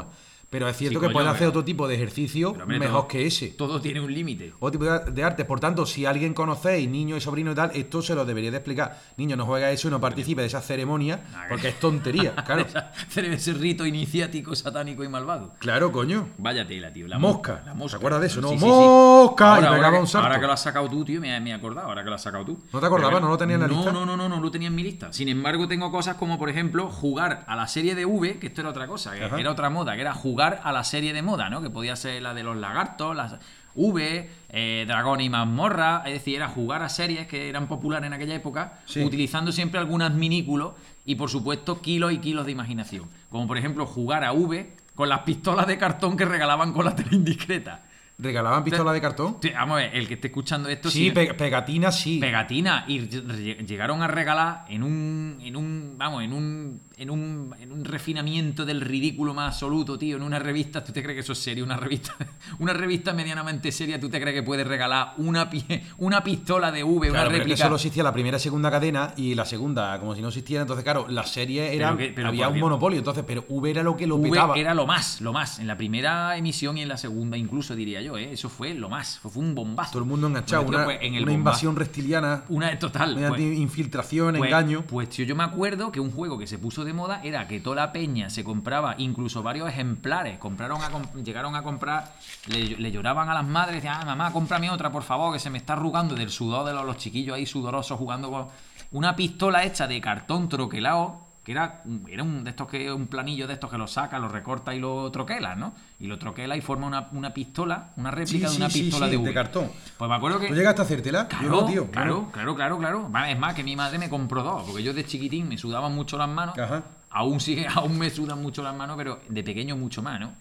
Pero es cierto Sí, que coño, puedes pero- hacer otro tipo de ejercicio Pero, hombre, mejor todo- que ese. Todo tiene un límite. Otro tipo de de arte. Por tanto, si alguien conocéis, niños y sobrinos y tal, esto se lo debería de explicar. Niño, no juega eso y no participe de esa ceremonia, Nah, porque es tontería, claro. Hacer ese rito iniciático, satánico y malvado. Claro, coño. Vaya tela, tío. La Mosca. La mosca. ¿Te acuerdas de eso, no? Sí, sí, sí. ¡Mosca! Ahora, Y pegaba ahora un que- salto. ahora que lo has sacado tú, tío, me, me he acordado. Ahora que lo has sacado tú. ¿No te acordabas? Pero ¿No lo tenías en la no, lista? No, no, no, no, no lo tenía en mi lista. Sin embargo, tengo cosas como, por ejemplo, jugar a la serie de V, que esto era otra cosa, que Ajá. era otra moda, que era jugar a la serie de moda, ¿no? Que podía ser la de los lagartos, las V, eh, Dragón y Mazmorra, es decir, era jugar a series que eran populares en aquella época, Sí. utilizando siempre algunos minículos y, por supuesto, kilos y kilos de imaginación. Como, por ejemplo, jugar a V con las pistolas de cartón que regalaban con la tele indiscreta. ¿Regalaban pistola de cartón? Sí, vamos a ver, el que esté escuchando esto... Sí, si- pe- pegatina sí. pegatina y lle- llegaron a regalar en un en un vamos en un en un en un refinamiento del ridículo más absoluto, tío, en una revista. ¿Tú te crees que eso es serio? Una revista una revista medianamente seria, ¿tú te crees que puedes regalar una pi- una pistola de V, Claro, una pero es que réplica? solo existía la primera y segunda cadena y la segunda como si no existiera. Entonces, claro, las series eran... que- pero había por un Dios. monopolio, entonces, pero V era lo que lo V petaba. era lo más, lo más en la primera emisión y en la segunda incluso, diría yo, ¿eh? Eso fue lo más, fue, fue un bombazo. Todo el mundo enganchado. Bueno, tío, una pues, en el una bombazo- invasión reptiliana, una total, mediante pues- infiltración, Pues- engaño. Pues tío, yo me acuerdo que un juego que se puso de moda era que toda la peña se compraba incluso varios ejemplares. Compraron a comp- llegaron a comprar, le, le lloraban a las madres, decían, ah, mamá, cómprame otra, por favor, que se me está arrugando del sudor de los, los chiquillos ahí sudorosos jugando con una pistola hecha de cartón troquelado, que era, era un de estos que un planillo de estos que lo saca, lo recorta y lo troquela, ¿no? Y lo troquela y forma una, una pistola, una réplica Sí, de una sí, sí, pistola sí, de de V. cartón. Pues me acuerdo que ¿Tú llegaste a hacértela? Yo Claro, no, tío. claro, claro, claro, claro. Va, Es más, que mi madre me compró dos, porque yo de chiquitín me sudaban mucho las manos. Ajá. Aún sigue, aún me sudan mucho las manos, pero de pequeño mucho más, ¿no?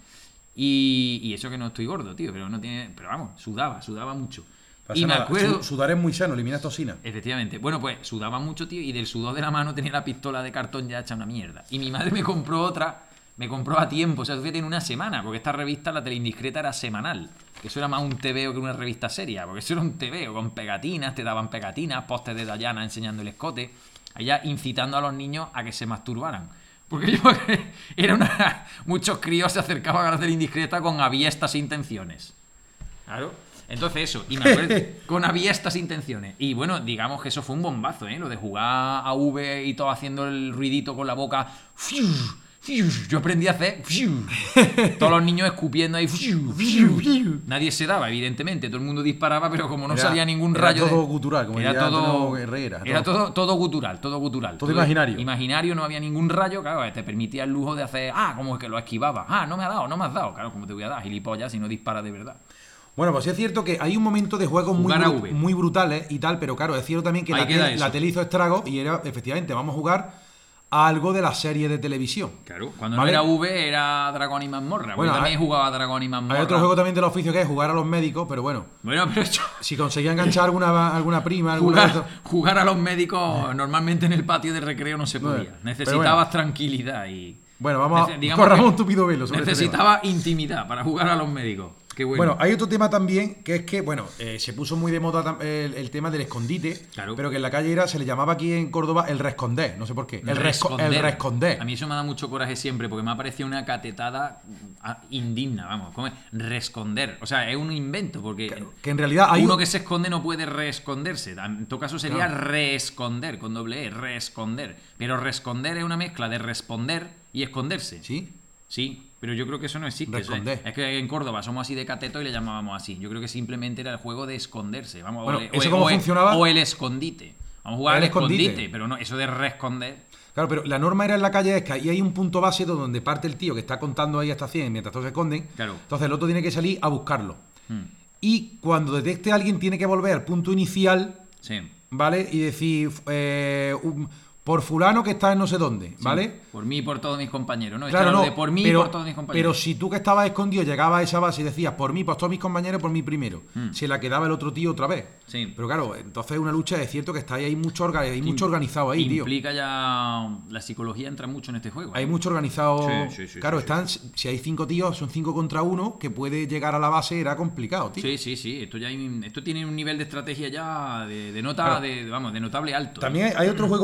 Y, y eso que no estoy gordo, tío, pero no tiene. Pero vamos, sudaba, sudaba mucho. Pasa y me nada. acuerdo. Su- Sudar es muy sano, eliminas toxina. Efectivamente. Bueno, pues sudaba mucho, tío, y del sudor de la mano tenía la pistola de cartón ya hecha una mierda. Y mi madre me compró otra, me compró a tiempo, o sea, fíjate, en una semana, porque esta revista, la tele indiscreta, era semanal. Que eso era más un tebeo que una revista seria, porque eso era un tebeo, con pegatinas, te daban pegatinas, postes de Dayana enseñando el escote, allá incitando a los niños a que se masturbaran. Porque yo era una. Muchos críos se acercaban a la tele indiscreta con aviestas intenciones. Claro. Entonces eso, y me acuerdo, con aviestas intenciones. Y bueno, digamos que eso fue un bombazo, ¿eh? Lo de jugar a V y todo haciendo el ruidito con la boca. ¡Fiu! ¡Fiu! Yo aprendí a hacer. ¡Fiu! Todos los niños escupiendo ahí. ¡Fiu! ¡Fiu! Nadie se daba, evidentemente. Todo el mundo disparaba, pero como no Era- salía ningún era rayo. todo de- gutural, como era diría todo. Antonio Herrera, Era todo. todo, todo gutural, todo gutural. Todo imaginario. Imaginario, no había ningún rayo, claro, te permitía el lujo de hacer. Ah, como es que lo esquivaba. Ah, no me ha dado, no me has dado. Claro, como te voy a dar, gilipollas, si no disparas de verdad. Bueno, pues sí es cierto que hay un momento de juegos muy, Jugar a bru- V. muy brutales y tal, pero claro, es cierto también que Ahí la, queda tele, eso. la tele hizo estragos y era, efectivamente, vamos a jugar a algo de la serie de televisión. Claro, cuando ¿Vale? no era V era Dragón y Mazmorra. Bueno, Yo también hay- jugaba a Dragón y Mazmorra. Hay otro juego también del oficio que es jugar a los médicos, pero bueno, Bueno, pero yo- si conseguía enganchar alguna, alguna prima, alguna de jugar, esas- jugar a los médicos normalmente en el patio de recreo no se Bueno, podía. pero Necesitabas bueno. tranquilidad y. Bueno, vamos Nece- a digamos corramos que un tupido velo sobre este tema. Necesitaba intimidad para jugar a los médicos. Qué bueno. Bueno, hay otro tema también, que es que, bueno, eh, se puso muy de moda tam- el, el tema del escondite, Claro. pero que en la calle era, se le llamaba aquí en Córdoba el resconder, no sé por qué. El, resco- el resconder. A mí eso me da mucho coraje siempre porque me ha parecido una catetada ah, indigna, vamos. ¿Cómo es? Resconder. O sea, es un invento porque Que en realidad hay uno un- que se esconde no puede reesconderse. En todo caso sería Claro. reesconder, con doble E, reesconder. Pero resconder es una mezcla de responder y esconderse. ¿Sí? Sí, pero yo creo que eso no existe. Eso es, Resconder. es que en Córdoba somos así de cateto y le llamábamos así. Yo creo que simplemente era el juego de esconderse. Vamos, Bueno, o, el- ¿eso o- cómo o el- funcionaba? o el escondite. Vamos a jugar El al escondite, escondite. pero no, eso de reesconder. Claro, pero la norma era en la calle es que ahí hay un punto base donde parte el tío que está contando ahí hasta cien mientras todos se esconden. Claro. Entonces el otro tiene que salir a buscarlo. Hmm, Y cuando detecte a alguien tiene que volver al punto inicial, sí. ¿vale? Y decir, eh, un- por fulano que está en no sé dónde, ¿vale? Sí, por mí y por todos mis compañeros, ¿no? Esto Claro, era lo no, de por mí pero, y por todos mis pero compañeros. si tú que estabas escondido llegabas a esa base y decías, por mí, por todos mis compañeros, por mí primero, Mm. se la quedaba el otro tío otra vez. Sí. Pero claro, entonces una lucha, es cierto que está ahí, hay mucho, orga- hay mucho organizado ahí, tío. Implica ya... La psicología entra mucho en este juego. Hay ¿eh? mucho organizado. Sí, sí, sí, claro, sí, están, si hay cinco tíos, son cinco contra uno, que puede llegar a la base, era complicado, tío. Sí, sí, sí. Esto, ya hay- esto tiene un nivel de estrategia ya de, de nota, Claro. de, vamos, de notable alto. ¿eh? También hay otro juego maquiavélico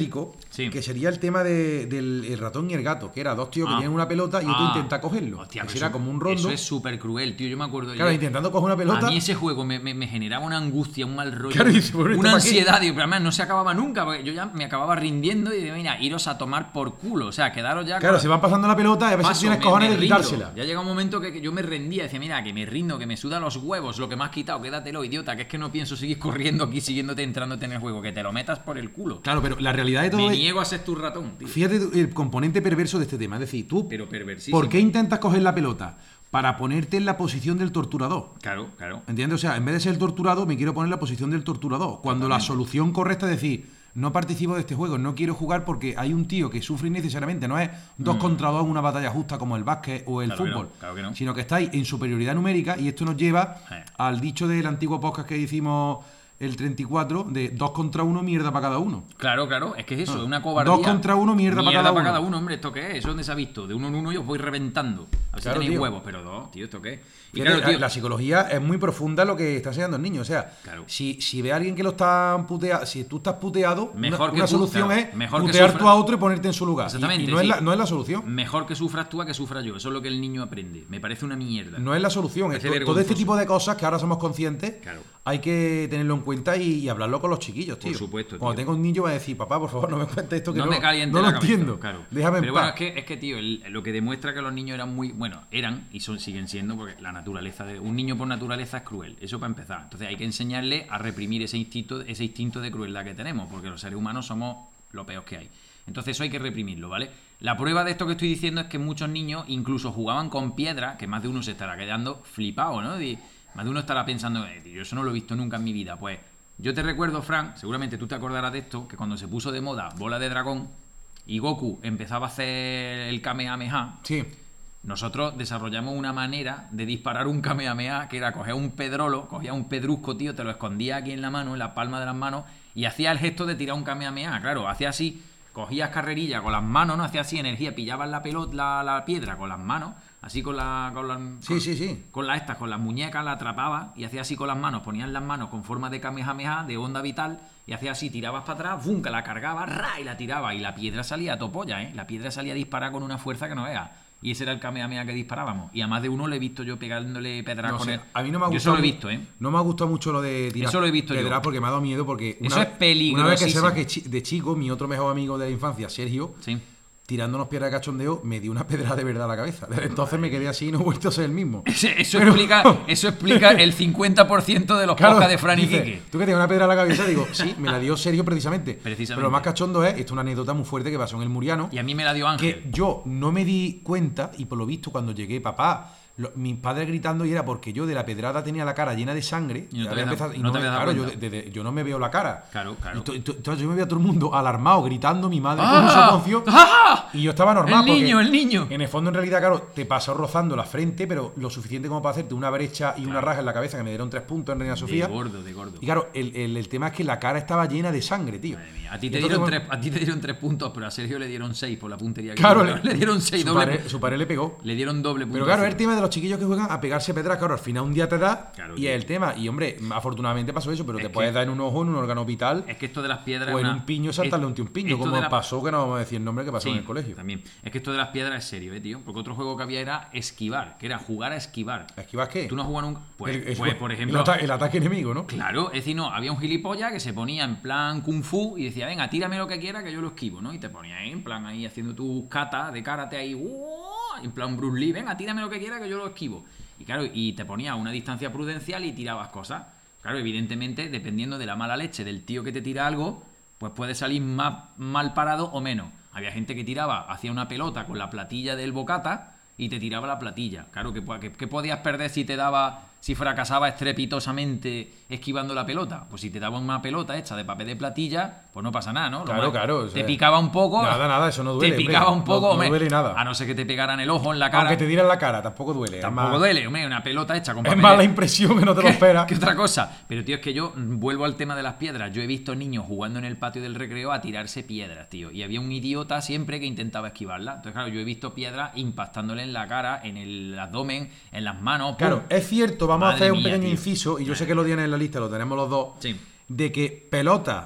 bélico, Sí. que sería el tema de- del el ratón y el gato, que era dos tíos que Ah. tienen una pelota y otro Ah. intenta cogerlo. Hostia, que pero era eso- como un rondo. Eso es súper cruel, tío. Yo me acuerdo. Claro, yo- intentando coger una pelota. A mí ese juego me, me- me generaba una angustia, un mal rollo, Claro, y dice, "Bueno, ¿esto una para qué?". ansiedad, digo, pero además no se acababa nunca, porque yo ya me acababa rindiendo y digo, mira, iros a tomar por culo, o sea, quedaros ya Claro, con- se van pasando la pelota y a veces Paso, tienes me- cojones me de rindo. quitársela. Ya llega un momento que, que yo me rendía, decía, mira, que me rindo, que me suda los huevos, lo que me has quitado, quédatelo, idiota, que es que no pienso seguir corriendo aquí, siguiéndote, entrándote en el juego, que te lo metas por el culo. Claro, pero la realidad de todo Me es. niego a ser tu ratón, tío. Fíjate tú, el componente perverso de este tema. Es decir, tú. Pero perversísimo. ¿Por qué intentas coger la pelota? Para ponerte en la posición del torturador. Claro, claro. ¿Entiendes? O sea, en vez de ser el torturado, me quiero poner en la posición del torturador. Cuando la solución correcta es decir, no participo de este juego, no quiero jugar porque hay un tío que sufre innecesariamente. No es dos contra dos en una batalla justa como el básquet o el Mm. Claro que fútbol. no, claro que no. Sino que estáis en superioridad numérica y esto nos lleva Eh. al dicho del antiguo podcast que hicimos el treinta y cuatro de dos contra uno, mierda para cada uno. Claro, claro, es que es eso, es una cobardía. Dos contra uno, mierda para cada para uno. cada uno, hombre, ¿esto qué es? ¿Eso dónde se ha visto? De uno en uno yo os voy reventando. A ver si Claro, tenéis tío. huevos, pero dos, tío, ¿esto qué es? Y Fíjate, claro, tío, la psicología es muy profunda lo que está enseñando el niño. O sea, Claro. si, si ve a alguien que lo está puteado, si tú estás puteado, Mejor una, que una tú, solución claro, es mejor que putear sufra- tú a otro y ponerte en su lugar. Y- Exactamente, Y, no, es sí. la, no es la solución. mejor que sufras tú a que sufra yo. Eso es lo que el niño aprende. Me parece una mierda. No es la solución. Parece Esto- todo este vergonzoso. tipo de cosas que ahora somos conscientes, Claro. hay que tenerlo en cuenta y, y hablarlo con los chiquillos, tío. Por supuesto, Cuando tío. tenga un niño va a decir, papá, por favor, no me cuentes esto que no no, me caliente no la lo cabeza, entiendo. claro. Déjame en Pero bueno, paz. es que, es que, tío, el- lo que demuestra que los niños eran muy. Bueno, eran y son siguen siendo, porque la naturaleza de. Un niño por naturaleza es cruel. Eso para empezar. Entonces hay que enseñarle a reprimir ese instinto, ese instinto de crueldad que tenemos, porque los seres humanos somos lo peor que hay. Entonces eso hay que reprimirlo, ¿vale? La prueba de esto que estoy diciendo es que muchos niños incluso jugaban con piedra, que más de uno se estará quedando flipado, ¿no? Y más de uno estará pensando, eh, tío, yo eso no lo he visto nunca en mi vida. Pues yo te recuerdo, Frank, seguramente tú te acordarás de esto, que cuando se puso de moda Bola de Dragón y Goku empezaba a hacer el Kamehameha, Sí. nosotros desarrollamos una manera de disparar un Kamehameha que era coger un pedrolo, cogía un pedrusco, tío, te lo escondía aquí en la mano, en la palma de las manos, y hacía el gesto de tirar un Kamehameha. Claro, hacía así, cogías carrerilla con las manos, ¿no? Hacía así energía, pillabas la pelota, la, la piedra con las manos, así con la. Con la Sí, con- sí, sí. Con las estas, con las muñecas la atrapabas y hacía así con las manos, ponías las manos con forma de Kamehameha, de onda vital, y hacía así, tirabas para atrás, ¡bum!, que la cargabas, ¡ra!, y la tiraba, y la piedra salía a topolla, ¿eh? La piedra salía disparada con una fuerza que no veas. Y ese era el Kamehameha que disparábamos. Y a más de uno le he visto yo pegándole pedras No con sé, él. a mí no me ha Yo gustado. eso lo he visto, ¿eh? No me ha gustado mucho lo de tirar Eso lo he visto yo. piedras porque me ha dado miedo porque Eso una, es vez- una vez que peligrosísimo. sepa que chi- de chico mi otro mejor amigo de la infancia, Sergio, Sí. tirándonos piedras de cachondeo, me dio una pedra de verdad a la cabeza. Desde entonces me quedé así y no he vuelto a ser el mismo. Ese- Eso, Pero- explica, eso explica el cincuenta por ciento de los Claro, podcasts de Fran y dice, Quique. tú que tienes una pedra a la cabeza, digo, sí, me la dio Sergio precisamente. Precisamente. Pero lo más cachondo es, esto es una anécdota muy fuerte que pasó en el Muriano, Y a mí me la dio Ángel. que yo no me di cuenta, y por lo visto cuando llegué, papá, lo- mis padres gritando, y era porque yo de la pedrada tenía la cara llena de sangre. Y no te había habías dado- empezado- y no no te me- habías dado claro, yo, cuenta. de- de- yo no me veo la cara. Claro, claro. Y to- to- Entonces yo me veía a todo el mundo alarmado, gritando, mi madre con un ¡Ah! soponcio. ¡Ah! Y yo estaba normal. El porque niño, el niño. En el fondo, en realidad, claro, te pasó rozando la frente, pero lo suficiente como para hacerte una brecha y una raja en la cabeza que me dieron tres puntos en Reina Sofía. De gordo, de gordo. Y claro, el, el- el tema es que la cara estaba llena de sangre, tío. Madre mía, a ti, te Entonces, dieron bueno, tres, a ti te dieron tres puntos, pero a Sergio le dieron seis por la puntería. que Claro, tuvo. le, dieron seis, su doble. padre, su padre le pegó. Le dieron doble punto. Pero claro, es el tema de los chiquillos que juegan a pegarse pedras, claro, al final un día te da Claro, y tío. es el tema. Y hombre, afortunadamente pasó eso, pero Es te que- puedes dar en un ojo, en un órgano vital, Es que esto de las piedras. o es en una- un piño saltarle un tío un piño, esto como de la- pasó, que no vamos a decir el nombre que pasó Sí, en el colegio. También. Es que esto de las piedras es serio, eh, tío. Porque otro juego que había era esquivar, que era jugar a esquivar. ¿Esquivas qué? ¿Tú no has jugado nunca? Pues, El- el- pues, por el ejemplo. ata- el ataque enemigo, ¿no? Claro, es decir, no, había un gilipollas que se ponía en plan kung fu y decía, venga, tírame lo que quiera que yo lo esquivo, ¿no? Y te ponía ahí, en plan ahí haciendo tus kata de karate ahí, ¡uh! En plan Bruce Lee, venga, tírame lo que quiera que yo lo esquivo. Y claro, y te ponía a una distancia prudencial y tirabas cosas. Claro, evidentemente, dependiendo de la mala leche del tío que te tira algo, pues puede salir más mal parado o menos. Había gente que tiraba, hacía una pelota con la platilla del bocata y te tiraba la platilla. Claro, que, que, que podías perder si te daba, si fracasaba estrepitosamente esquivando la pelota. Pues si te daba una pelota hecha de papel de platilla, pues no pasa nada, ¿no? Lo Claro, más- claro, o Te sea, picaba un poco. nada, nada, eso no duele, Te picaba hombre, un poco, no- no hombre, duele nada. a no ser que te pegaran el ojo en la cara. Aunque te dieran la cara, tampoco duele. es Tampoco más- duele, hombre, una pelota hecha con Es papel más de- la impresión que no te lo esperas. ¿Qué otra cosa? Pero, tío, es que yo mm, vuelvo al tema de las piedras. Yo he visto niños jugando en el patio del recreo a tirarse piedras, tío. Y había un idiota siempre que intentaba esquivarla. Entonces, claro, yo he visto piedras impactándole en la cara, en el abdomen, en las manos. ¡pum! Claro, es cierto, vamos Madre a hacer un mía, pequeño tío. inciso, y yo sé que lo tienes en la lista, lo tenemos los dos, Sí. de que pelota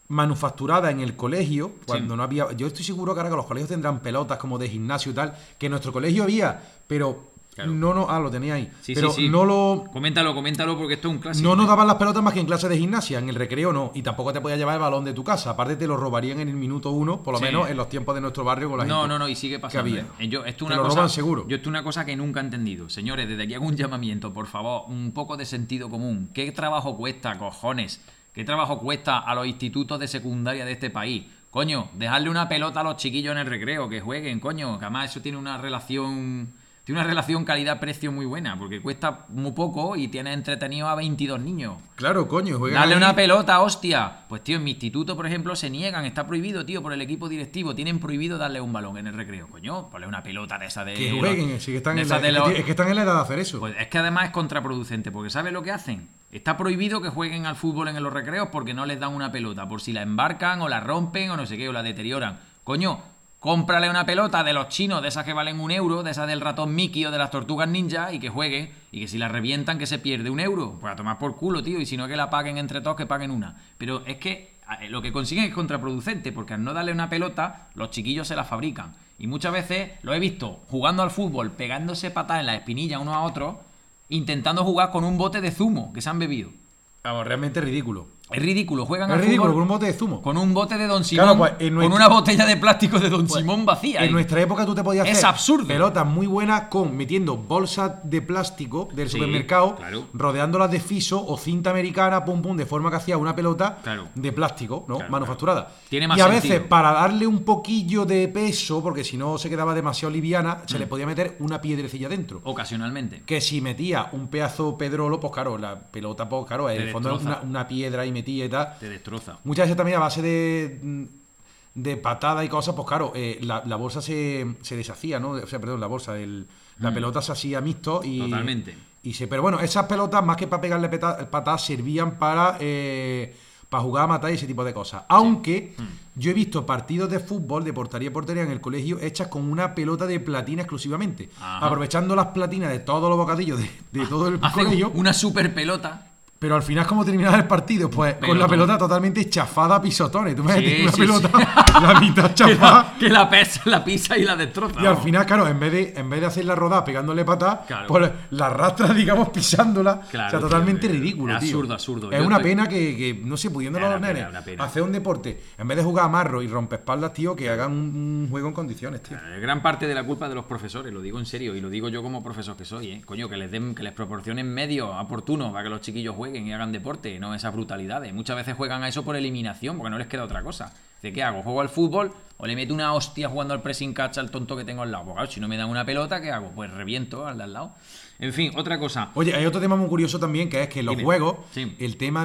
manufacturada en el colegio, cuando sí. no había... Yo estoy seguro que ahora que los colegios tendrán pelotas como de gimnasio y tal, que en nuestro colegio había, pero... Claro. No, no, ah, lo tenía ahí. Sí, pero sí, sí. no lo. Coméntalo, coméntalo porque esto es un clásico. No nos ¿eh? daban las pelotas más que en clase de gimnasia, en el recreo no. Y tampoco te podías llevar el balón de tu casa. Aparte te lo robarían en el minuto uno, por lo sí. menos en los tiempos de nuestro barrio con la no, gente. No, no, y sigue pasando. Que había. ¿eh? Yo, esto te una lo cosa, roban seguro. Yo esto es una cosa que nunca he entendido. Señores, desde aquí hago un llamamiento, por favor, un poco de sentido común. ¿Qué trabajo cuesta, cojones? ¿Qué trabajo cuesta a los institutos de secundaria de este país? Coño, dejarle una pelota a los chiquillos en el recreo, que jueguen, coño. Que además eso tiene una relación... Tiene una relación calidad-precio muy buena, porque cuesta muy poco y tiene entretenido a veintidós niños. Claro, coño, juegan Dale ahí. una pelota, hostia. Pues, tío, en mi instituto, por ejemplo, se niegan. Está prohibido, tío, por el equipo directivo. Tienen prohibido darle un balón en el recreo. Coño, ponle una pelota de esa de... Que jueguen, sí que están de en la, de los... es que están en la edad de hacer eso. Pues es que además es contraproducente, porque ¿sabes lo que hacen? Está prohibido que jueguen al fútbol en los recreos porque no les dan una pelota. Por si la embarcan o la rompen o no sé qué, o la deterioran. Coño... Cómprale una pelota de los chinos, de esas que valen un euro, de esas del ratón Mickey o de las tortugas ninja, y que jueguen, y que si la revientan que se pierde un euro. Pues a tomar por culo, tío, y si no que la paguen entre todos, que paguen una. Pero es que lo que consiguen es contraproducente, porque al no darle una pelota, los chiquillos se la fabrican. Y muchas veces lo he visto jugando al fútbol, pegándose patadas en la espinilla uno a otro, intentando jugar con un bote de zumo que se han bebido. Vamos, realmente ridículo. Es ridículo, juegan es al ridículo, fútbol con un bote de zumo. Con un bote de Don Simón, claro, pues, nuestra... con una botella de plástico de Don pues, Simón vacía. En nuestra época tú te podías es hacer absurdo. pelotas muy buenas con metiendo bolsas de plástico del sí, supermercado, claro. rodeándolas de fiso o cinta americana, pum pum, de forma que hacía una pelota claro. de plástico, ¿no? Claro, manufacturada. Claro. Tiene más y a sentido. veces, para darle un poquillo de peso, porque si no se quedaba demasiado liviana, mm. se le podía meter una piedrecilla dentro. Ocasionalmente. Que si metía un pedazo pedrolo, pues claro, la pelota, pues claro, en el fondo una, una piedra y metía y tal. Te destroza. Muchas veces también a base de, de patada y cosas, pues claro, eh, la, la bolsa se, se deshacía, ¿no? O sea, perdón, la bolsa, el, la mm. pelota se hacía mixto y... Totalmente. Y se, pero bueno, esas pelotas, más que para pegarle patadas, servían para, eh, para jugar a matar y ese tipo de cosas. Aunque sí. mm. yo he visto partidos de fútbol, de portería a portería en el colegio, hechas con una pelota de platina exclusivamente. Ajá. Aprovechando las platinas de todos los bocadillos de, de todo el Hace colegio. Una super pelota. Pero al final, ¿cómo terminaba el partido? Pues pelotón. Con la pelota totalmente chafada a pisotones. Tú me sí, metes una sí, pelota, sí. la mitad chafada. Que la, que la, pesa, la pisa y la destroza. Y al final, claro, en vez de, en vez de hacerla rodar pegándole patas, claro. pues la arrastra, digamos, pisándola. Claro, o sea, totalmente claro, ridículo, es tío. Absurdo, absurdo. Es Yo una estoy... pena que, que, no sé, pudiéndolo a los nenes hacer un deporte, en vez de jugar a marro y rompeespaldas, tío, que hagan un, un juego en condiciones, tío. Claro, gran parte de la culpa de los profesores, lo digo en serio, y lo digo yo como profesor que soy, ¿eh? Coño, que les den, que les proporcionen medios oportunos para que los chiquillos jueguen y hagan deporte, no esas brutalidades. Muchas veces juegan a eso por eliminación, porque no les queda otra cosa. ¿De qué hago? ¿Juego al fútbol o le meto una hostia jugando al pressing catch al tonto que tengo al lado? Pues claro, si no me dan una pelota, ¿qué hago? Pues reviento al de al lado. En fin, otra cosa. Oye, hay otro tema muy curioso también, que es que en los Dime. juegos, sí. el tema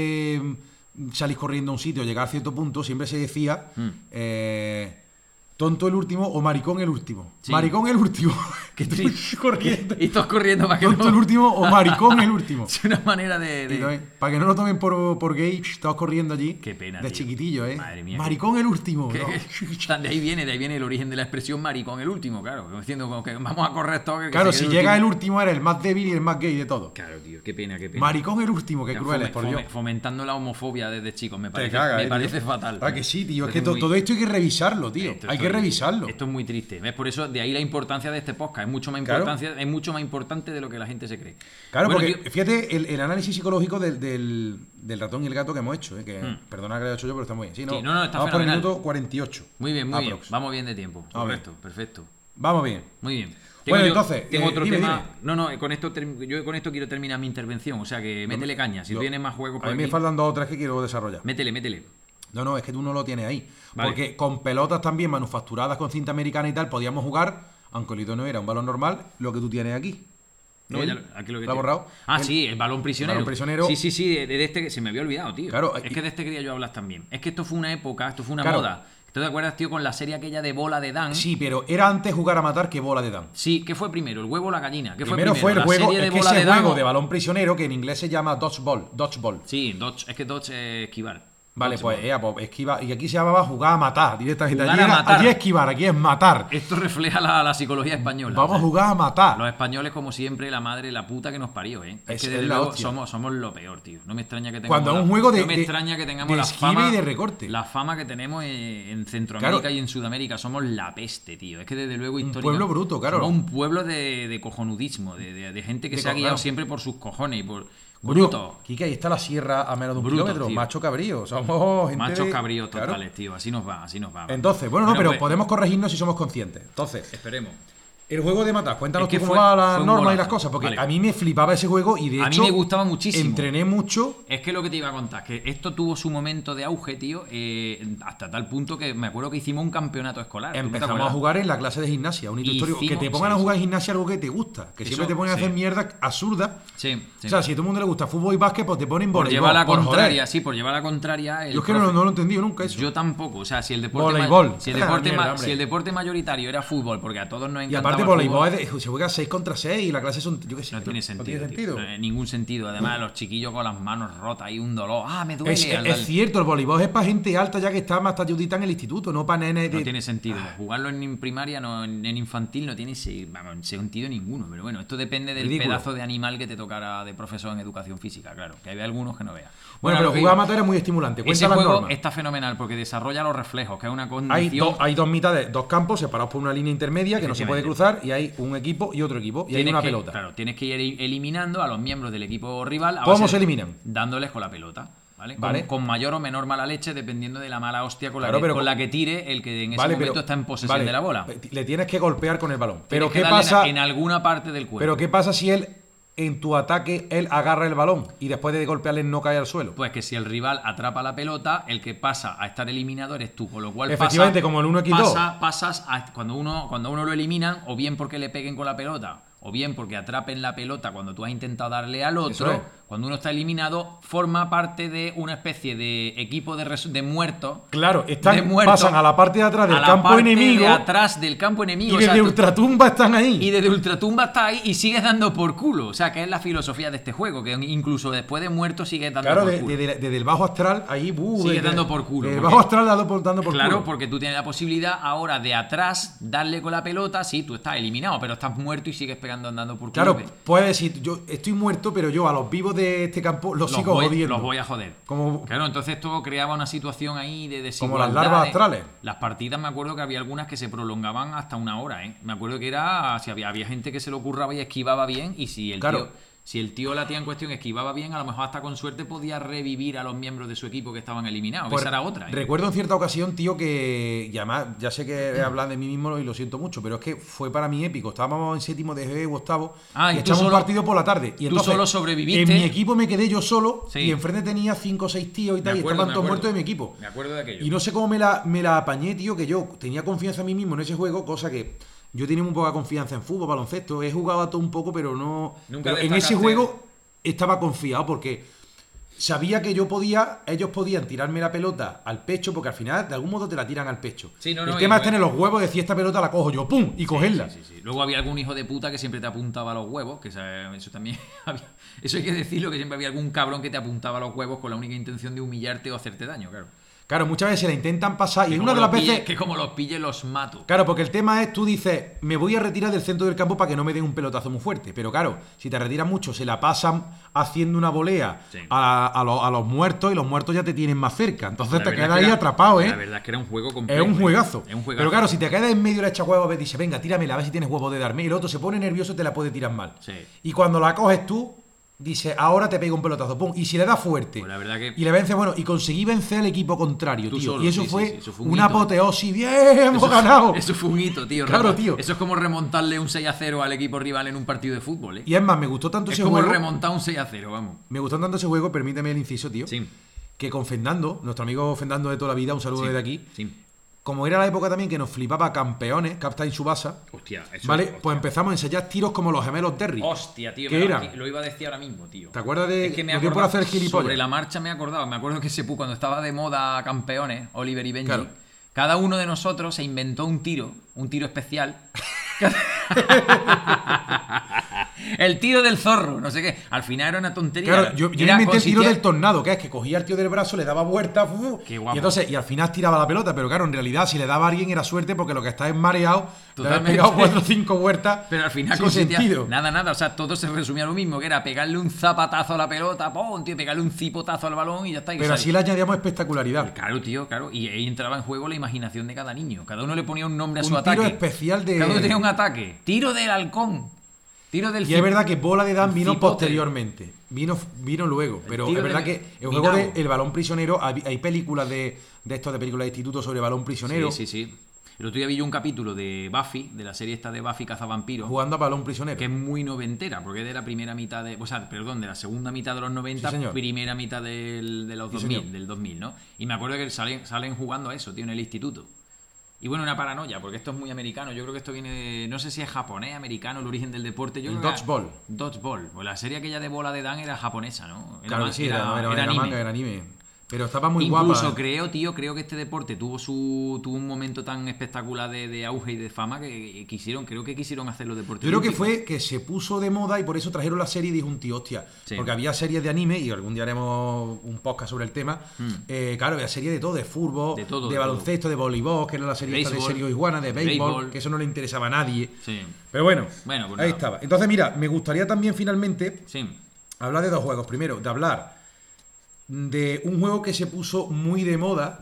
de salir corriendo a un sitio, llegar a cierto punto, siempre se decía mm. eh, tonto el último o maricón el último. Sí. Maricón el último. Que sí. corriendo. Y todos corriendo para que tonto no... el último o maricón el último. Es una manera de... de... No, para que no lo tomen por, por gay, todos corriendo allí. Qué pena, de tío. chiquitillo, ¿eh? Madre mía. Maricón el último. ¿No? De ahí viene, de ahí viene el origen de la expresión maricón el último, claro. Diciendo como que vamos a correr todo. Que claro, que si el llega último. el último, era el más débil y el más gay de todos. Claro, tío, qué pena, qué pena. Maricón el último, qué cruel es, por Dios. Fomentando la homofobia desde chicos, me parece, caga, me eh, parece tío. fatal. Ah, que sí, tío. Es que muy... todo esto hay que revisarlo, tío. Esto, hay esto, que revisarlo. Esto es muy triste. ¿Ves? Por eso, de ahí la importancia de este podcast. Es mucho más importancia, claro. es mucho más importante de lo que la gente se cree. Claro, bueno, porque tío... fíjate el, el análisis psicológico del, del, del ratón y el gato que hemos hecho, ¿eh? Que hmm. perdona que lo haya hecho yo, pero está muy bien. Sí, no, sí, no, no está vamos fenomenal. por el minuto cuarenta y ocho. Muy bien, muy aprox. bien. Vamos bien de tiempo. Correcto, perfecto. Vamos bien. Muy bien. Tengo bueno, yo, entonces, tengo eh, otro dime, tema. dime. No, no, con esto yo con esto quiero terminar mi intervención. O sea que métele caña. Si yo, tienes más juegos por A mí aquí, me faltan dos o tres que quiero desarrollar. Métele, métele. No, no, es que tú no lo tienes ahí. Vale. Porque con pelotas también manufacturadas con cinta americana y tal, podíamos jugar, aunque el no era un balón normal, lo que tú tienes aquí. No, ¿El? ya, aquí lo que ¿Lo ha tiene. borrado? Ah, el, sí, el balón prisionero. El balón prisionero. Sí, sí, sí, de, de este que se me había olvidado, tío. Claro, es y, que de este quería yo hablar también. Es que esto fue una época, esto fue una claro. moda. ¿Tú te acuerdas, tío, con la serie aquella de Bola de Dan? Sí, pero era antes jugar a matar que Bola de Dan. Sí, ¿qué fue primero? ¿El huevo o la gallina? ¿Qué primero fue, primero? fue el ¿La juego, serie de es que Bola ese de juego Dan? de balón prisionero, que en inglés se llama dodgeball. Dodgeball. Sí, dodge, es que dodge es esquivar. Vale, Dodgeball. pues, ea, pues esquiva. Y aquí se llamaba jugar a matar directamente. Jugar Allí, a era- matar. allí es esquivar, aquí es matar. Esto refleja la, la psicología española. Vamos o a sea, jugar a matar. Los españoles, como siempre, la madre, la puta que nos parió, ¿eh? Es, Es- que es desde la luego hostia. somos, somos lo peor, tío. No me extraña que tengamos. Cuando es la- un juego de- No me de- extraña que tengamos de la esquiva fama. y de recorte. La fama que tenemos en, en Centroamérica Claro. y en Sudamérica. Somos la peste, tío. Es que desde luego histórica- pueblo bruto, claro. Somos un pueblo de, de cojonudismo, de, de- de gente que De se ha co- guiado claro. siempre por sus cojones y por. Coño, Bruto. Quique, ahí está la sierra a menos de un Brutos, kilómetro. tío. Macho cabrío. Somos gente Machos de- cabríos claro. totales, tío. Así nos va, así nos va. Entonces, bueno, no, pero pues, podemos corregirnos si somos conscientes. Entonces, Esperemos. el juego de matar, cuéntanos Es que tú cómo fue- va la fue un norma y golazo. las cosas, porque Vale. a mí me flipaba ese juego y de A mí hecho me gustaba muchísimo. entrené mucho. Es que lo que te iba a contar, que esto tuvo su momento de auge, tío, eh, hasta tal punto que me acuerdo que hicimos un campeonato escolar. ¿Tú no te Empezamos a acuerdas? jugar en la clase de gimnasia, un hito histórico. Que te Hicimos- pongan sí, a jugar sí. en gimnasia algo que te gusta, que siempre Eso, te ponen a sí. hacer mierda absurda. Sí, sí. O sea, si a todo el mundo le gusta fútbol y básquet, pues te ponen por voleibol. llevar la por contraria, joder. sí, por llevar la contraria. El Yo es que no, profe- no lo he entendido nunca eso. Yo tampoco, o sea, si el deporte ma- Voleibol. si el Ah, deporte, mierda, ma- hombre. si el deporte mayoritario era fútbol, porque a todos nos Y encantaba aparte, el voleibol fútbol, es de- se juega seis contra seis y la clase son. Yo qué sé. no tiene sentido. No tío. tiene sentido. No, en ningún sentido. Además, los chiquillos con las manos rotas y un dolor. Ah, me duele. Es, es- al es darle- cierto, el voleibol es para gente alta ya que está más talludita en el instituto, no para nenes de. No tiene sentido. Jugarlo en primaria, no, en en infantil, no tiene se- vamos, sentido ninguno. Pero bueno, esto depende del Ridículo. pedazo de animal que te tocara de profesor en educación física, claro. Que hay algunos que no veas. Bueno, pero lo que jugar a digo, matar es muy estimulante. ese Cuenta las juego normas. está fenomenal porque desarrolla los reflejos, que es una Hay, condición. do- hay dos mitades, dos campos separados por una línea intermedia que no se puede cruzar y hay un equipo y otro equipo y hay Tienes una que- pelota. Claro, tienes que ir eliminando a los miembros del equipo rival. a ¿Cómo base se de- eliminan? Dándoles con la pelota. ¿Vale? Con, Vale. con mayor o menor mala leche, dependiendo de la mala hostia con, Claro, la, que, pero con con- la que tire el que en ese Vale, momento pero- está en posesión vale, de la bola. Le tienes que golpear con el balón. Pero Tienes que ¿qué darle pasa? en alguna parte del cuerpo. Pero ¿qué pasa si él en tu ataque él agarra el balón y después de golpearle no cae al suelo? Pues que si el rival atrapa la pelota, el que pasa a estar eliminado eres tú, con lo cual Efectivamente, pasa- como el uno equis dos. pasa- pasas a, cuando uno cuando uno lo eliminan, o bien porque le peguen con la pelota, o bien porque atrapen la pelota cuando tú has intentado darle al Eso otro. es. Cuando uno está eliminado, forma parte de una especie de equipo de, res- de muertos. Claro, están, de muertos, pasan a la parte de atrás del a la campo parte enemigo de atrás del campo enemigo. y o sea, desde tú- ultratumba están ahí. y desde Ultratumba está ahí y sigues dando por culo. O sea, que es la filosofía de este juego, que incluso después de muerto sigues dando Claro, por de- culo. de- desde el bajo astral, ahí. Uh, Sigue desde- dando por culo, Desde el porque- bajo astral dando por, dando por Claro, culo. porque tú tienes la posibilidad ahora de atrás darle con la pelota. Sí, tú estás eliminado, pero estás muerto y sigues pegando andando por culo. Claro, que puedes decir, yo estoy muerto, pero yo a los vivos de este campo los, los, sigo voy, jodiendo. los voy a joder. Como- Claro, entonces esto creaba una situación ahí de Como desigualdad. las larvas de- astrales. Las partidas, me acuerdo que había algunas que se prolongaban hasta una hora, ¿eh? Me acuerdo que era, si había, había gente que se lo curraba y esquivaba bien, y si el Claro. tío... Si el tío la tía en cuestión esquivaba bien, a lo mejor hasta con suerte podía revivir a los miembros de su equipo que estaban eliminados. Pues, Esa era otra. ¿eh? Recuerdo en cierta ocasión, tío, que. Y además, ya sé que he hablado de mí mismo y lo siento mucho, pero es que fue para mí épico. Estábamos en séptimo de G B u octavo Ah, y y tú echamos un solo- partido por la tarde. Y tú entonces, solo sobreviviste. En mi equipo me quedé yo solo Sí. y enfrente tenía cinco o seis tíos y Me tal, y acuerdo, estaban me todos acuerdo. muertos de mi equipo. Me acuerdo de aquello. Y no sé cómo me la, me la apañé, tío, que yo tenía confianza en mí mismo en ese juego, cosa que yo tenía muy poca confianza en fútbol, baloncesto. He jugado a todo un poco, pero no. Nunca pero en destacaste. ese juego estaba confiado porque sabía que yo podía, ellos podían tirarme la pelota al pecho, porque al final de algún modo te la tiran al pecho. Sí, no, no, El y tema es bueno. tener los huevos de decir esta pelota la cojo yo, ¡pum! y cogerla. Sí, sí, sí. Luego había algún hijo de puta que siempre te apuntaba a los huevos, que esa- eso también había- eso hay que decirlo, que siempre había algún cabrón que te apuntaba a los huevos con la única intención de humillarte o hacerte daño, claro. Claro, muchas veces se la intentan pasar y Que en como una de las los pille- veces. que como los pille los mato. Claro, porque el tema es, tú dices, me voy a retirar del centro del campo para que no me den un pelotazo muy fuerte. Pero claro, si te retiras mucho, se la pasan haciendo una volea Sí. a, a los, a los muertos y los muertos ya te tienen más cerca. Entonces La te verdad quedas es que ahí era- atrapado, ¿eh? La verdad es que era un juego Es complejo. un ¿eh? juegazo. Es un juegazo. Pero claro, si te quedas en medio y le echas huevos, dice, venga, tíramela, a ver si tienes huevos de darme. Y el otro se pone nervioso y te la puede tirar mal. Sí. Y cuando la coges tú, dice, ahora te pego un pelotazo. Pum. Y si le das fuerte Pues la verdad que- y le vence, bueno, y conseguí vencer al equipo contrario, Tú tío. solo, y eso sí, sí, fue, sí, eso fue un una hito. apoteosis. ¡Bien! ¡Hemos Eso- ganado! Eso fue un hito, tío. Claro, Remont- tío. Eso es como remontarle un seis a cero al equipo rival en un partido de fútbol, ¿eh? Y es más, me gustó tanto Es ese como juego. remontar un seis a cero, vamos. Me gustó tanto ese juego, permíteme el inciso, tío. Sí. Que con Fernando, nuestro amigo Fernando de toda la vida, un saludo Sí. desde aquí. Sí. Como era la época también que nos flipaba campeones, Captain Subasa, Hostia, eso ¿vale? hostia. Pues empezamos a ensayar tiros como los gemelos Terry. Hostia, tío. ¿Qué me era? Lo, lo iba a decir ahora mismo, tío. ¿Te acuerdas de Es que me he lo dio por acordado- hacer gilipollas? Sobre la marcha me he acordado. Me acuerdo que se puso cuando estaba de moda campeones, Oliver y Benji. Claro. Cada uno de nosotros se inventó un tiro, un tiro especial. El tiro del zorro, no sé qué. Al final era una tontería. Claro, yo, yo Era- inventé el tiro consistía- del tornado, que es que cogía al tío del brazo, le daba vueltas, fu, Qué guapo. y entonces, y al final tiraba la pelota, pero claro, en realidad si le daba a alguien era suerte porque lo que está es mareado, le habías Totalmente. pegado cuatro o cinco vueltas. Pero al final sin consistía sentido. nada, nada, o sea, todo se resumía a lo mismo, que era pegarle un zapatazo a la pelota, ¡pum! Tío, pegarle un cipotazo al balón y ya está. y que Pero sale. así le añadíamos espectacularidad. Claro, tío, claro. Y ahí entraba en juego la imaginación de cada niño. Cada uno le ponía un nombre a Un su tiro ataque. especial de- Cada uno tenía un ataque. Tiro del halcón. Tiro del Y es cip- verdad que Bola de Dan vino cipote. posteriormente, vino, vino luego, pero tiro es verdad de- que el juego Minao. de El Balón Prisionero, hay, hay películas de, de estos de películas de instituto sobre balón prisionero, Sí, sí, sí. El otro día vi yo un capítulo de Buffy, de la serie esta de Buffy Cazavampiros, jugando a balón prisionero. que es muy noventera, porque es de la primera mitad de. O sea, perdón, de la segunda mitad de los noventa, Sí, señor. primera mitad del, de los Sí, dos mil, señor. del dos mil, ¿no? Y me acuerdo que salen, salen jugando a eso, tío, en el instituto. Y bueno, una paranoia, porque esto es muy americano. Yo creo que esto viene de. No sé si es japonés, americano, el origen del deporte. Yo El creo que- dodgeball. Dodgeball. Pues la serie aquella de bola de Dan era japonesa, ¿no? Era Claro ma- que sí, era, no, era, era anime. manga, era anime. Pero estaba muy Incluso guapa. creo, tío, creo que este deporte tuvo su tuvo un momento tan espectacular de, de auge y de fama que quisieron, creo que quisieron hacerlo deporte Yo creo que olímpico. fue que se puso de moda y por eso trajeron la serie y dijo un tío, hostia. Sí. Porque había series de anime y algún día haremos un podcast sobre el tema. Eh, claro, había series de todo, de fútbol, Hmm. De todo, de de baloncesto, de voleibol, que era la serie esta de Béisbol. Sergio Iguana, de De béisbol, béisbol. que eso no le interesaba a nadie. Sí. Pero bueno, Bueno, pues ahí nada. estaba. Entonces, mira, me gustaría también finalmente Sí. hablar de dos juegos. Primero, de hablar de un juego que se puso muy de moda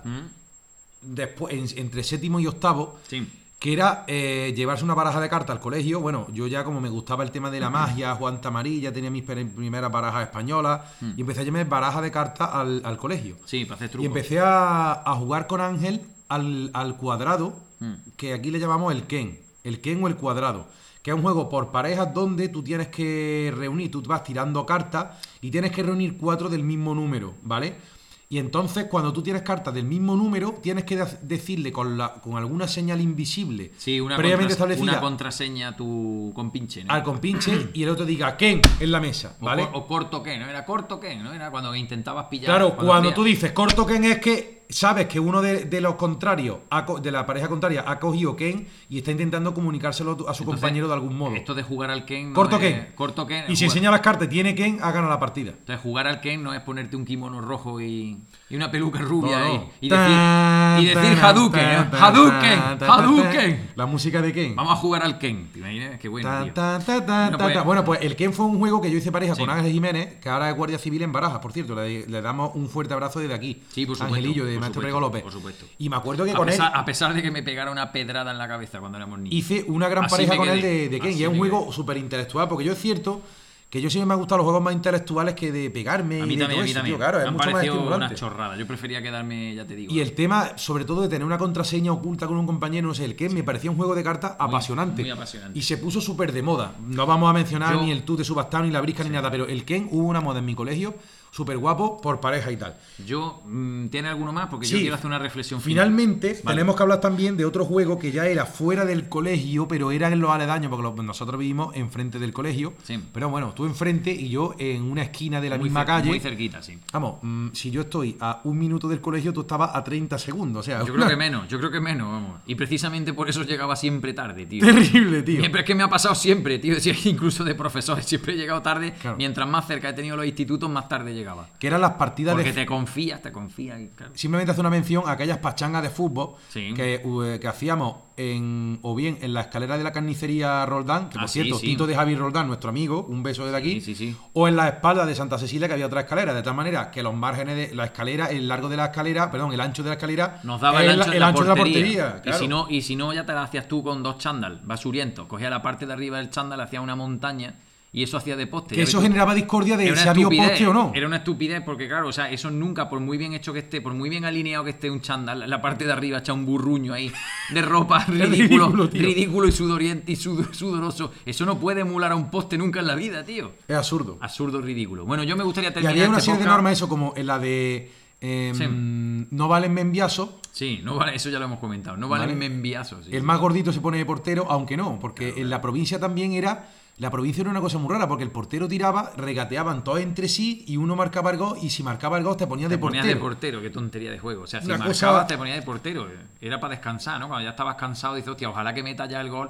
Mm, después, en- entre séptimo y octavo, Sí. que era eh, llevarse una baraja de cartas al colegio. Bueno, yo ya como me gustaba el tema de la magia, Juan Tamarí, ya tenía mis per- primeras barajas españolas y empecé a llevarme baraja de cartas al, al colegio. Sí, para hacer Y trucos. empecé a, a jugar con Ángel al, al cuadrado, Mm. que aquí le llamamos el Ken, el Ken o el cuadrado, que es un juego por parejas donde tú tienes que reunir, tú vas tirando cartas y tienes que reunir cuatro del mismo número, ¿vale? Y entonces cuando tú tienes cartas del mismo número, tienes que de- decirle con, la, con alguna señal invisible Sí, una, previamente contra- establecida una contraseña a tu compinche, ¿no? al compinche y el otro diga Ken en la mesa, O ¿vale? cor- O, corto que, ¿no? Era corto que, ¿no? Era cuando intentabas pillar. Claro, cuando hacías- tú dices corto Ken es que sabes que uno de, de los contrarios, ha co- de la pareja contraria, ha cogido Ken y está intentando comunicárselo a su Entonces, compañero de algún modo. Esto de jugar al Ken. no Corto es- Ken. Corto Ken. Y si jugar- enseña las cartas y tiene Ken, ha ganado la partida. Entonces, jugar al Ken no es ponerte un kimono rojo y, y una peluca rubia No, y- no. y, decir, y decir Tan, Hadouken, tan, ¿eh? tan, Hadouken, tan, tan, Hadouken. La música de Ken. Vamos a jugar al Ken. ¿Te imaginas? Qué bueno, Tan, tío. tan, tan, tan, Bueno, tan, pues- tan. Bueno, pues el Ken fue un juego que yo hice pareja Sí. con Ángel Jiménez, que ahora es guardia civil en Barajas, por cierto. Le, le damos un fuerte abrazo desde aquí. Sí, por supuesto, Angelillo, de por Maestro supuesto, Rego López. por supuesto. Y me acuerdo que A con él pesar, a pesar de que me pegara una pedrada en la cabeza cuando éramos niños. hice una gran Así pareja me con él quedé. de, de Ken. Así Y es un me juego quedé. súper intelectual, porque yo es cierto que yo siempre me han gustado los juegos más intelectuales que de pegarme A mí y de también, todo a mí eso, también. tío, claro, me es han mucho más parecido estimulante. una chorrada. Yo prefería quedarme, ya te digo. Y el tema, sobre todo, de tener una contraseña oculta con un compañero, no sé, el que me parecía un juego de cartas apasionante. muy apasionante. Y se puso súper de moda. No vamos a mencionar Yo- ni el tú de subastado, ni la brisca, ni nada, pero el Ken hubo una moda en mi colegio, súper guapo, por pareja y tal. Yo, mm, ¿tiene alguno más? Porque yo Sí. quiero hacer una reflexión final. Finalmente, Vale. tenemos que hablar también de otro juego que ya era fuera del colegio, pero era en los aledaños, porque lo- nosotros vivimos enfrente del colegio. Sí. Pero bueno, tú enfrente y yo en una esquina de la Muy misma cer- calle. Muy cerquita, sí. Vamos, mm, si yo estoy a un minuto del colegio, tú estabas a treinta segundos. O sea, Yo creo una- que menos, yo creo que menos, vamos. Y precisamente por eso llegaba siempre tarde, tío. Terrible, tío. Siempre es que me ha pasado siempre, tío. Si es que incluso de profesores, siempre he llegado tarde. Claro. Mientras más cerca he tenido los institutos, más tarde llegaba. Que eran las partidas Porque de. te confías, te confías. y claro. Simplemente hace una mención a aquellas pachangas de fútbol Sí. que, eh, que hacíamos en o bien en la escalera de la carnicería Roldán, que por Ah, sí, cierto, sí. Tito de Javi Roldán, nuestro amigo, un beso desde aquí, Sí, sí, sí. o en la espalda de Santa Cecilia, que había otra escalera, de tal manera que los márgenes de la escalera, el largo de la escalera, perdón, el ancho de la escalera, Nos daba es el ancho, la- de, la ancho de la portería. portería. claro. Y, si no, y si no, ya te la hacías tú con dos chándal, basurientos. Cogía la parte de arriba del chándal, hacía una montaña y eso hacía de poste. Que Ya ves eso tú. generaba discordia de Era si una había estupidez, poste o no. Era una estupidez porque, claro, o sea, eso nunca, por muy bien hecho que esté, por muy bien alineado que esté un chándal, la parte de arriba echa un burruño ahí de ropa ridículo, ridículo, tío. ridículo y sudoriente y sud- sudoroso. Eso no puede emular a un poste nunca en la vida, tío. Es absurdo. Absurdo, ridículo. Bueno, yo me gustaría Y terminar había una este serie de podcast- normas, eso como en la de em, Sí. no valen membiasos. Sí, no vale, eso ya lo hemos comentado. No valen Vale. membiazos. sí. El más gordito se pone de portero, aunque no, porque en la provincia también era. La provincia era una cosa muy rara, porque el portero tiraba, regateaban todos entre sí y uno marcaba el gol, y si marcaba el gol te ponías Te de ponías portero. de portero, qué tontería de juego. O sea, si Una marcabas cosa- te ponías de portero. Era para descansar, ¿no? Cuando ya estabas cansado, dices, hostia, ojalá que meta ya el gol.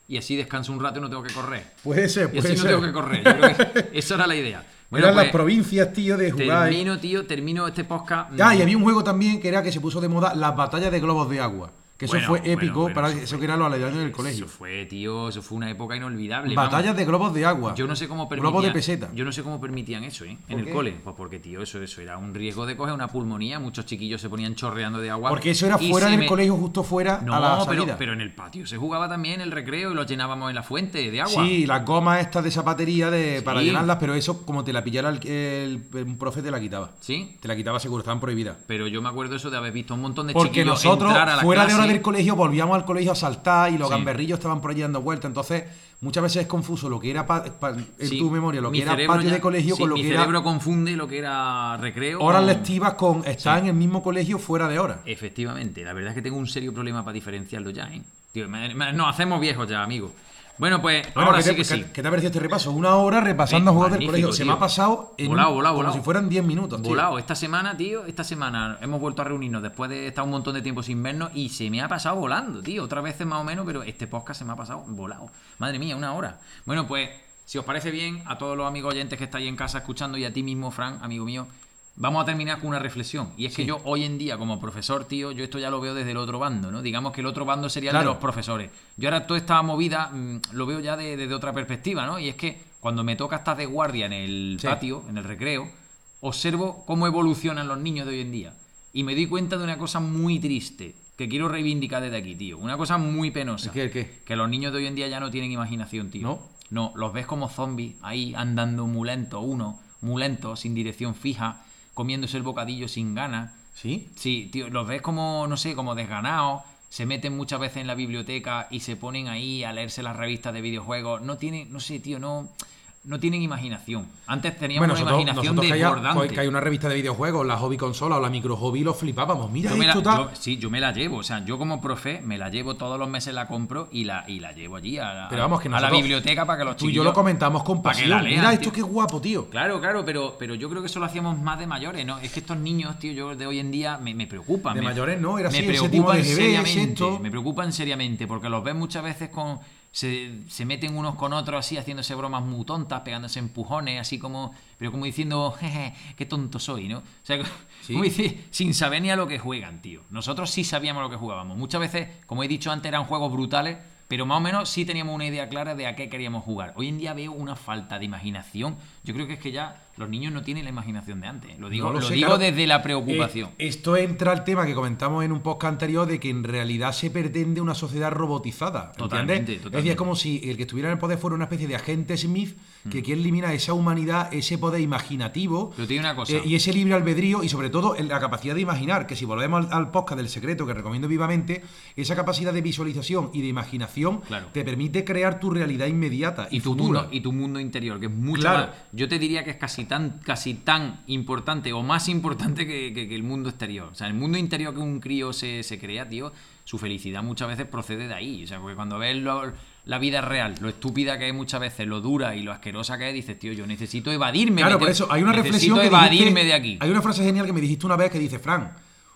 y así descanso un rato y no tengo que correr. Puede ser, Y puede así no ser. tengo que correr. Yo creo que esa era la idea. Bueno, Eran pues, las provincias, tío, de jugar. termino, tío, termino este podcast. Ah, y había un juego también que era que se puso de moda, las batallas de globos de agua. Que eso Bueno, fue bueno, épico, bueno, para eso eso fue- que era los aledaños del colegio. Eso fue, tío, eso fue una época inolvidable. Batallas vamos. de globos de agua. Yo no sé cómo permitían. Globos de peseta. Yo no sé cómo permitían eso, ¿eh? En ¿Por el qué? cole. Pues porque, tío, eso, eso era un riesgo de coger una pulmonía. Muchos chiquillos se ponían chorreando de agua. Porque eso era y fuera se del me- colegio, justo fuera No, a la pero, salida. pero en el patio se jugaba también el recreo y lo llenábamos en la fuente de agua. Sí, las gomas estas de zapatería de, para Sí. llenarlas, pero eso, como te la pillara el, el- un profe, te la quitaba. Sí, Te la quitaba seguro, estaban prohibidas. pero yo me acuerdo eso de haber visto un montón de Porque chiquillos nosotros, entrar a la fuera de clase. hora del colegio, volvíamos al colegio a saltar y los Sí. gamberrillos estaban por allí dando vueltas. Entonces, muchas veces es confuso lo que era pa- pa- en Sí, tu memoria, lo mi que era cerebro patio ya- de colegio sí, con lo mi que cerebro era confunde lo que era recreo. horas con- lectivas con estar en el mismo colegio fuera de hora. Efectivamente, la verdad es que tengo un serio problema para diferenciarlo ya, ¿eh? Tío, me- me- nos hacemos viejos ya, amigo. Bueno, pues Bueno, ahora ¿qué, sí te, que qué- sí. qué te ha parecido este repaso? Una hora repasando Eh, juegos del magnífico, colegio. Se me tío. ha pasado en Volado, un- volado, como volado. si fueran diez minutos, tío. Volado, esta semana, tío, esta semana hemos vuelto a reunirnos después de estar un montón de tiempo sin vernos y se me ha pasado volando, tío. Otras veces más o menos, pero este podcast se me ha pasado volado. Madre mía, una hora. Bueno, pues, si os parece bien, a todos los amigos oyentes que estáis en casa escuchando y a ti mismo, Fran, amigo mío, vamos a terminar con una reflexión. Y es que Sí. yo hoy en día, como profesor, tío, yo esto ya lo veo desde el otro bando, ¿no? Digamos que el otro bando sería el Claro. de los profesores. Yo ahora toda esta movida mm, lo veo ya de- desde otra perspectiva, ¿no? Y es que cuando me toca estar de guardia en el Sí. patio, en el recreo, observo cómo evolucionan los niños de hoy en día. Y me doy cuenta de una cosa muy triste que quiero reivindicar desde aquí, tío. Una cosa muy penosa. ¿El qué, el qué? Que los niños de hoy en día ya no tienen imaginación, tío. ¿No? No, los ves como zombies, ahí andando muy lento, uno, muy lento, sin dirección fija, comiéndose el bocadillo sin ganas. ¿Sí? Sí, tío, los ves como, no sé, como desganados, se meten muchas veces en la biblioteca y se ponen ahí a leerse las revistas de videojuegos. No tienen, no sé, tío, no, no tienen imaginación. Antes teníamos Bueno, una nosotros, imaginación nosotros que, haya, desbordante. que hay una revista de videojuegos, la hobby consola o la micro hobby, lo flipábamos. Mira Yo me la- esto, tal. yo- sí, yo me la llevo. O sea, yo como profe me la llevo todos los meses, la compro y la, y la llevo allí a la, Pero vamos, que a la nosotros- biblioteca para que los Tú y chiquillos... yo lo comentamos con para que pasión. la lean, Mira esto, tío. qué guapo, tío. Claro, claro, pero, pero yo creo que eso lo hacíamos más de mayores, ¿no? Es que estos niños, tío, yo de hoy en día me, me preocupan. De me- mayores no, era me así, el preocupan séptimo de G B, seriamente, sexto. me preocupan seriamente, porque los ves muchas veces con... Se, se meten unos con otros así, haciéndose bromas muy tontas, pegándose empujones, así como... Pero como diciendo, jeje, qué tonto soy, ¿no? O sea, Sí. como dice, sin saber ni a lo que juegan, tío. Nosotros sí sabíamos lo que jugábamos. Muchas veces, como he dicho antes, eran juegos brutales, pero más o menos sí teníamos una idea clara de a qué queríamos jugar. Hoy en día veo una falta de imaginación. Yo creo que es que ya los niños no tienen la imaginación de antes. Lo digo, No lo lo sé, digo claro. desde la preocupación. Eh, esto entra al tema que comentamos en un podcast anterior de que en realidad se pretende una sociedad robotizada. Totalmente, ¿entiendes? Es totalmente. decir, es como si el que estuviera en el poder fuera una especie de agente Smith que quiere eliminar esa humanidad, ese poder imaginativo Pero te digo una cosa. eh, y ese libre albedrío y sobre todo en la capacidad de imaginar, que si volvemos al, al podcast del secreto que recomiendo vivamente, esa capacidad de visualización y de imaginación Claro. te permite crear tu realidad inmediata y, y tu futura. mundo y tu mundo interior, que es mucho Claro. más, yo te diría que es casi tan casi tan importante o más importante que, que- que el mundo exterior. O sea, el mundo interior que un crío se, se crea, tío, su felicidad muchas veces procede de ahí. O sea, porque cuando ves lo- la vida real, lo estúpida que es muchas veces, lo dura y lo asquerosa que es, dices, tío, yo necesito evadirme. Claro, me por te- eso hay una necesito reflexión que evadirme dijiste- de aquí. Hay una frase genial que me dijiste una vez que dice, Fran,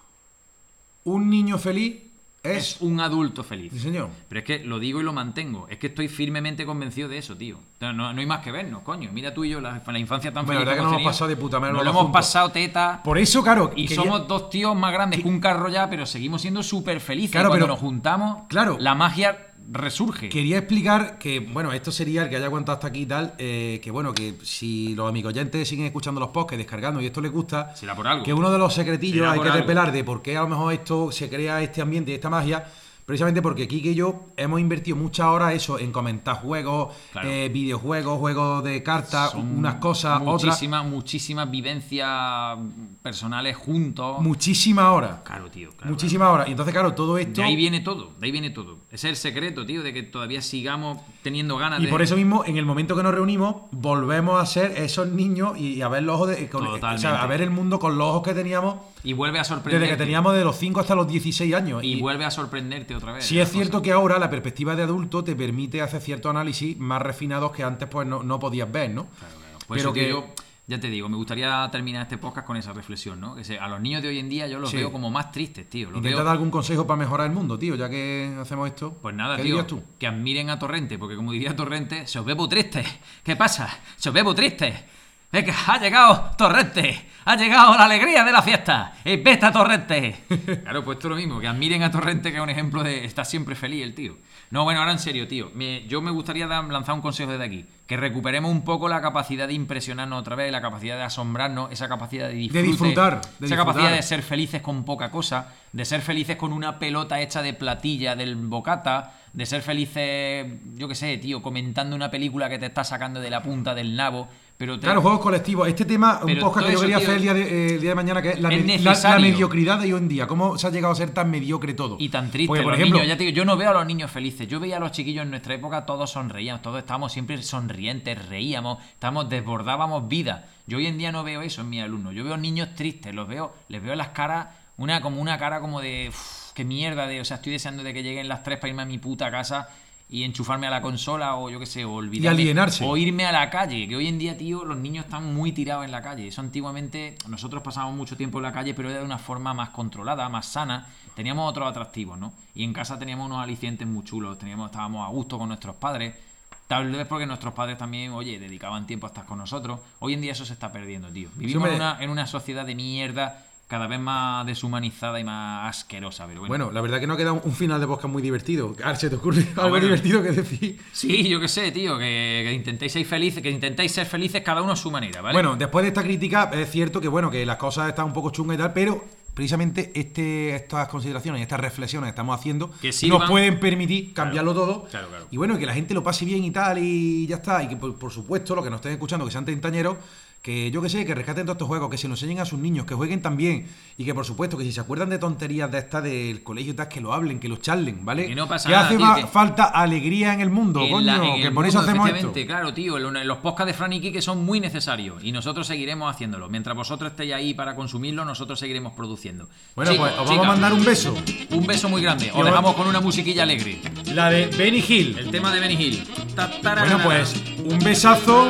un niño feliz es... Es un adulto feliz. Sí, señor. Pero es que lo digo y lo mantengo. Es que estoy firmemente convencido de eso, tío. No, no, no hay más que vernos, coño. Mira tú y yo, la, la infancia tan Bueno, feliz la verdad que nos hemos tenido. pasado de puta madre Nos los lo dos hemos juntos. pasado teta. Por eso, claro... Y quería- somos dos tíos más grandes que un carro ya, pero seguimos siendo súper felices. Claro, Cuando pero- nos juntamos, claro. la magia resurge. Quería explicar que, bueno, esto sería el que haya aguantado hasta aquí y tal, eh, que bueno, que si los amigos oyentes siguen escuchando los podcasts, descargando y esto les gusta, Será por algo. que uno de los secretillos Será hay por que algo. desvelar de por qué a lo mejor esto se crea este ambiente y esta magia, precisamente porque Kike y yo hemos invertido muchas horas eso en comentar juegos, Claro. eh, videojuegos, juegos de cartas, Son unas cosas, otras, muchísimas, muchísimas vivencias personales juntos. muchísimas horas. Claro, tío. Claro, Muchísimas horas. Y entonces, claro, todo claro. esto. De ahí viene todo, de ahí viene todo. Ese es el secreto, tío, de que todavía sigamos teniendo ganas Y de... por eso mismo, en el momento que nos reunimos, volvemos a ser esos niños y a ver los ojos de, con- o Totalmente. sea, a ver el mundo con los ojos que teníamos Y vuelve a sorprenderte. desde que teníamos de los cinco hasta los dieciséis años. Y Y, vuelve a sorprenderte otra vez. sí la es cierto cosa. que ahora la perspectiva de adulto te permite hacer ciertos análisis más refinados que antes pues no, no podías ver, ¿no? Claro, claro. Por Pero eso, tío, que- yo ya te digo, me gustaría terminar este podcast con esa reflexión, ¿no? Que se- a los niños de hoy en día yo los Sí. veo como más tristes, tío. Los Intenta veo, dar algún consejo para mejorar el mundo, tío, ya que hacemos esto. pues nada, ¿Qué tío, dirías tú? que admiren a Torrente, porque como diría Torrente, se os ve muy triste. ¿Qué pasa? Se os ve muy triste. Venga, ha llegado Torrente, ha llegado la alegría de la fiesta. ¡Y vete a Torrente! Claro, pues esto es lo mismo, que admiren a Torrente, que es un ejemplo de estar siempre feliz el tío. No, bueno, ahora en serio, tío, me- yo me gustaría dar- lanzar un consejo desde aquí, que recuperemos un poco la capacidad de impresionarnos otra vez, la capacidad de asombrarnos, esa capacidad de disfrute, disfrutar, de esa disfrutar. capacidad de ser felices con poca cosa, de ser felices con una pelota hecha de platilla del bocata, de ser felices, yo qué sé, tío, comentando una película que te está sacando de la punta del nabo, pero te- Claro, juegos colectivos. Este tema, un Pero podcast todo que yo eso, quería tío, hacer el día de, eh, el día de mañana, que es la, es me- la- la necesario. mediocridad de hoy en día. ¿Cómo se ha llegado a ser tan mediocre todo? y tan triste. Porque, por Los ejemplo, niños, ya te digo, yo no veo a los niños felices. Yo veía a los chiquillos en nuestra época, todos sonreíamos, todos estábamos siempre sonrientes, reíamos, estábamos, desbordábamos vida. Yo hoy en día no veo eso en mis alumnos. Yo veo niños tristes, los veo, les veo las caras, una como una cara como de "Uf, qué mierda de, o sea, estoy deseando de que lleguen las tres para irme a mi puta casa y enchufarme a la consola o yo qué sé, o olvidarme, alienarse. o irme a la calle, que hoy en día, tío, los niños están muy tirados en la calle. Eso antiguamente, nosotros pasábamos mucho tiempo en la calle, pero era de una forma más controlada, más sana. Teníamos otros atractivos, ¿no? Y en casa teníamos unos alicientes muy chulos, teníamos, estábamos a gusto con nuestros padres. Tal vez porque nuestros padres también, oye, dedicaban tiempo a estar con nosotros. Hoy en día eso se está perdiendo, tío. Vivimos hombre. en, una, en una sociedad de mierda cada vez más deshumanizada y más asquerosa, pero bueno. bueno, la verdad que no ha quedado un final de podcast muy divertido. A ver, ¿se te ocurre algo bueno. divertido que decir? Sí, yo qué sé, tío, que, que intentéis ser felices, que intentéis ser felices cada uno a su manera, ¿vale? Bueno, después de esta crítica, es cierto que bueno, que las cosas están un poco chungas y tal, pero precisamente este, estas consideraciones, estas reflexiones que estamos haciendo, Que sirvan- nos pueden permitir cambiarlo todo. claro, claro. Y bueno, que la gente lo pase bien y tal, y ya está. Y que por, por supuesto, los que nos estén escuchando, que sean treintañeros, que yo que sé, que rescaten todos estos juegos, que se los enseñen a sus niños, que jueguen también. Y que por supuesto, que si se acuerdan de tonterías de estas del colegio y tal, que lo hablen, que los charlen, ¿vale? Que no pasa que nada, hace tío, fa- que- falta alegría en el mundo, En coño, la- en que el por eso mundo, hacemos esto. efectivamente, claro, tío, el- los podcasts de Fran y Quique son muy necesarios y nosotros seguiremos haciéndolo. Mientras vosotros estéis ahí para consumirlo, nosotros seguiremos produciendo. Bueno, Chicos, pues os vamos a chicas, mandar un beso. un beso muy grande. Os Yo- dejamos con una musiquilla alegre. La de Benny Hill. El tema de Benny Hill. Ta- Bueno, tararara. pues un besazo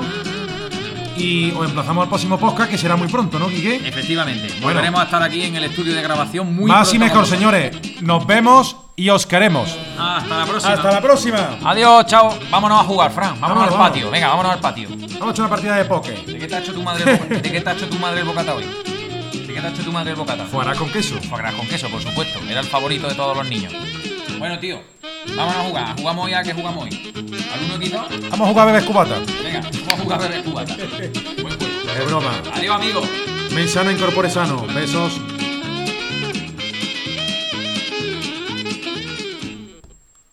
y os emplazamos al próximo podcast, que será muy pronto, ¿no, Quique? Efectivamente. Bueno. Volveremos a estar aquí en el estudio de grabación muy Más y pronto mejor, con vosotros. señores. Nos vemos y os queremos. Hasta la próxima. Hasta la próxima. Adiós, chao. Vámonos a jugar, Fran. Vámonos, Vámonos, al vamos. patio. Venga, vámonos al patio. Vamos a echar una partida de póker. ¿De qué te ha hecho tu madre el, boca- ¿De qué te ha hecho tu madre el bocata hoy? ¿De qué te ha hecho tu madre el bocata? Fuera con queso. Foie gras con queso, por supuesto. Era el favorito de todos los niños. Bueno, tío, vámonos a jugar. ¿Jugamos ya? ¿Qué jugamos hoy? ¿Al uno quito? Vamos a jugar a bebés cubata. Venga, vamos a jugar a bebé cubata. Buen juego. Es broma. Adiós, amigos. Mensana incorpore sano. Besos.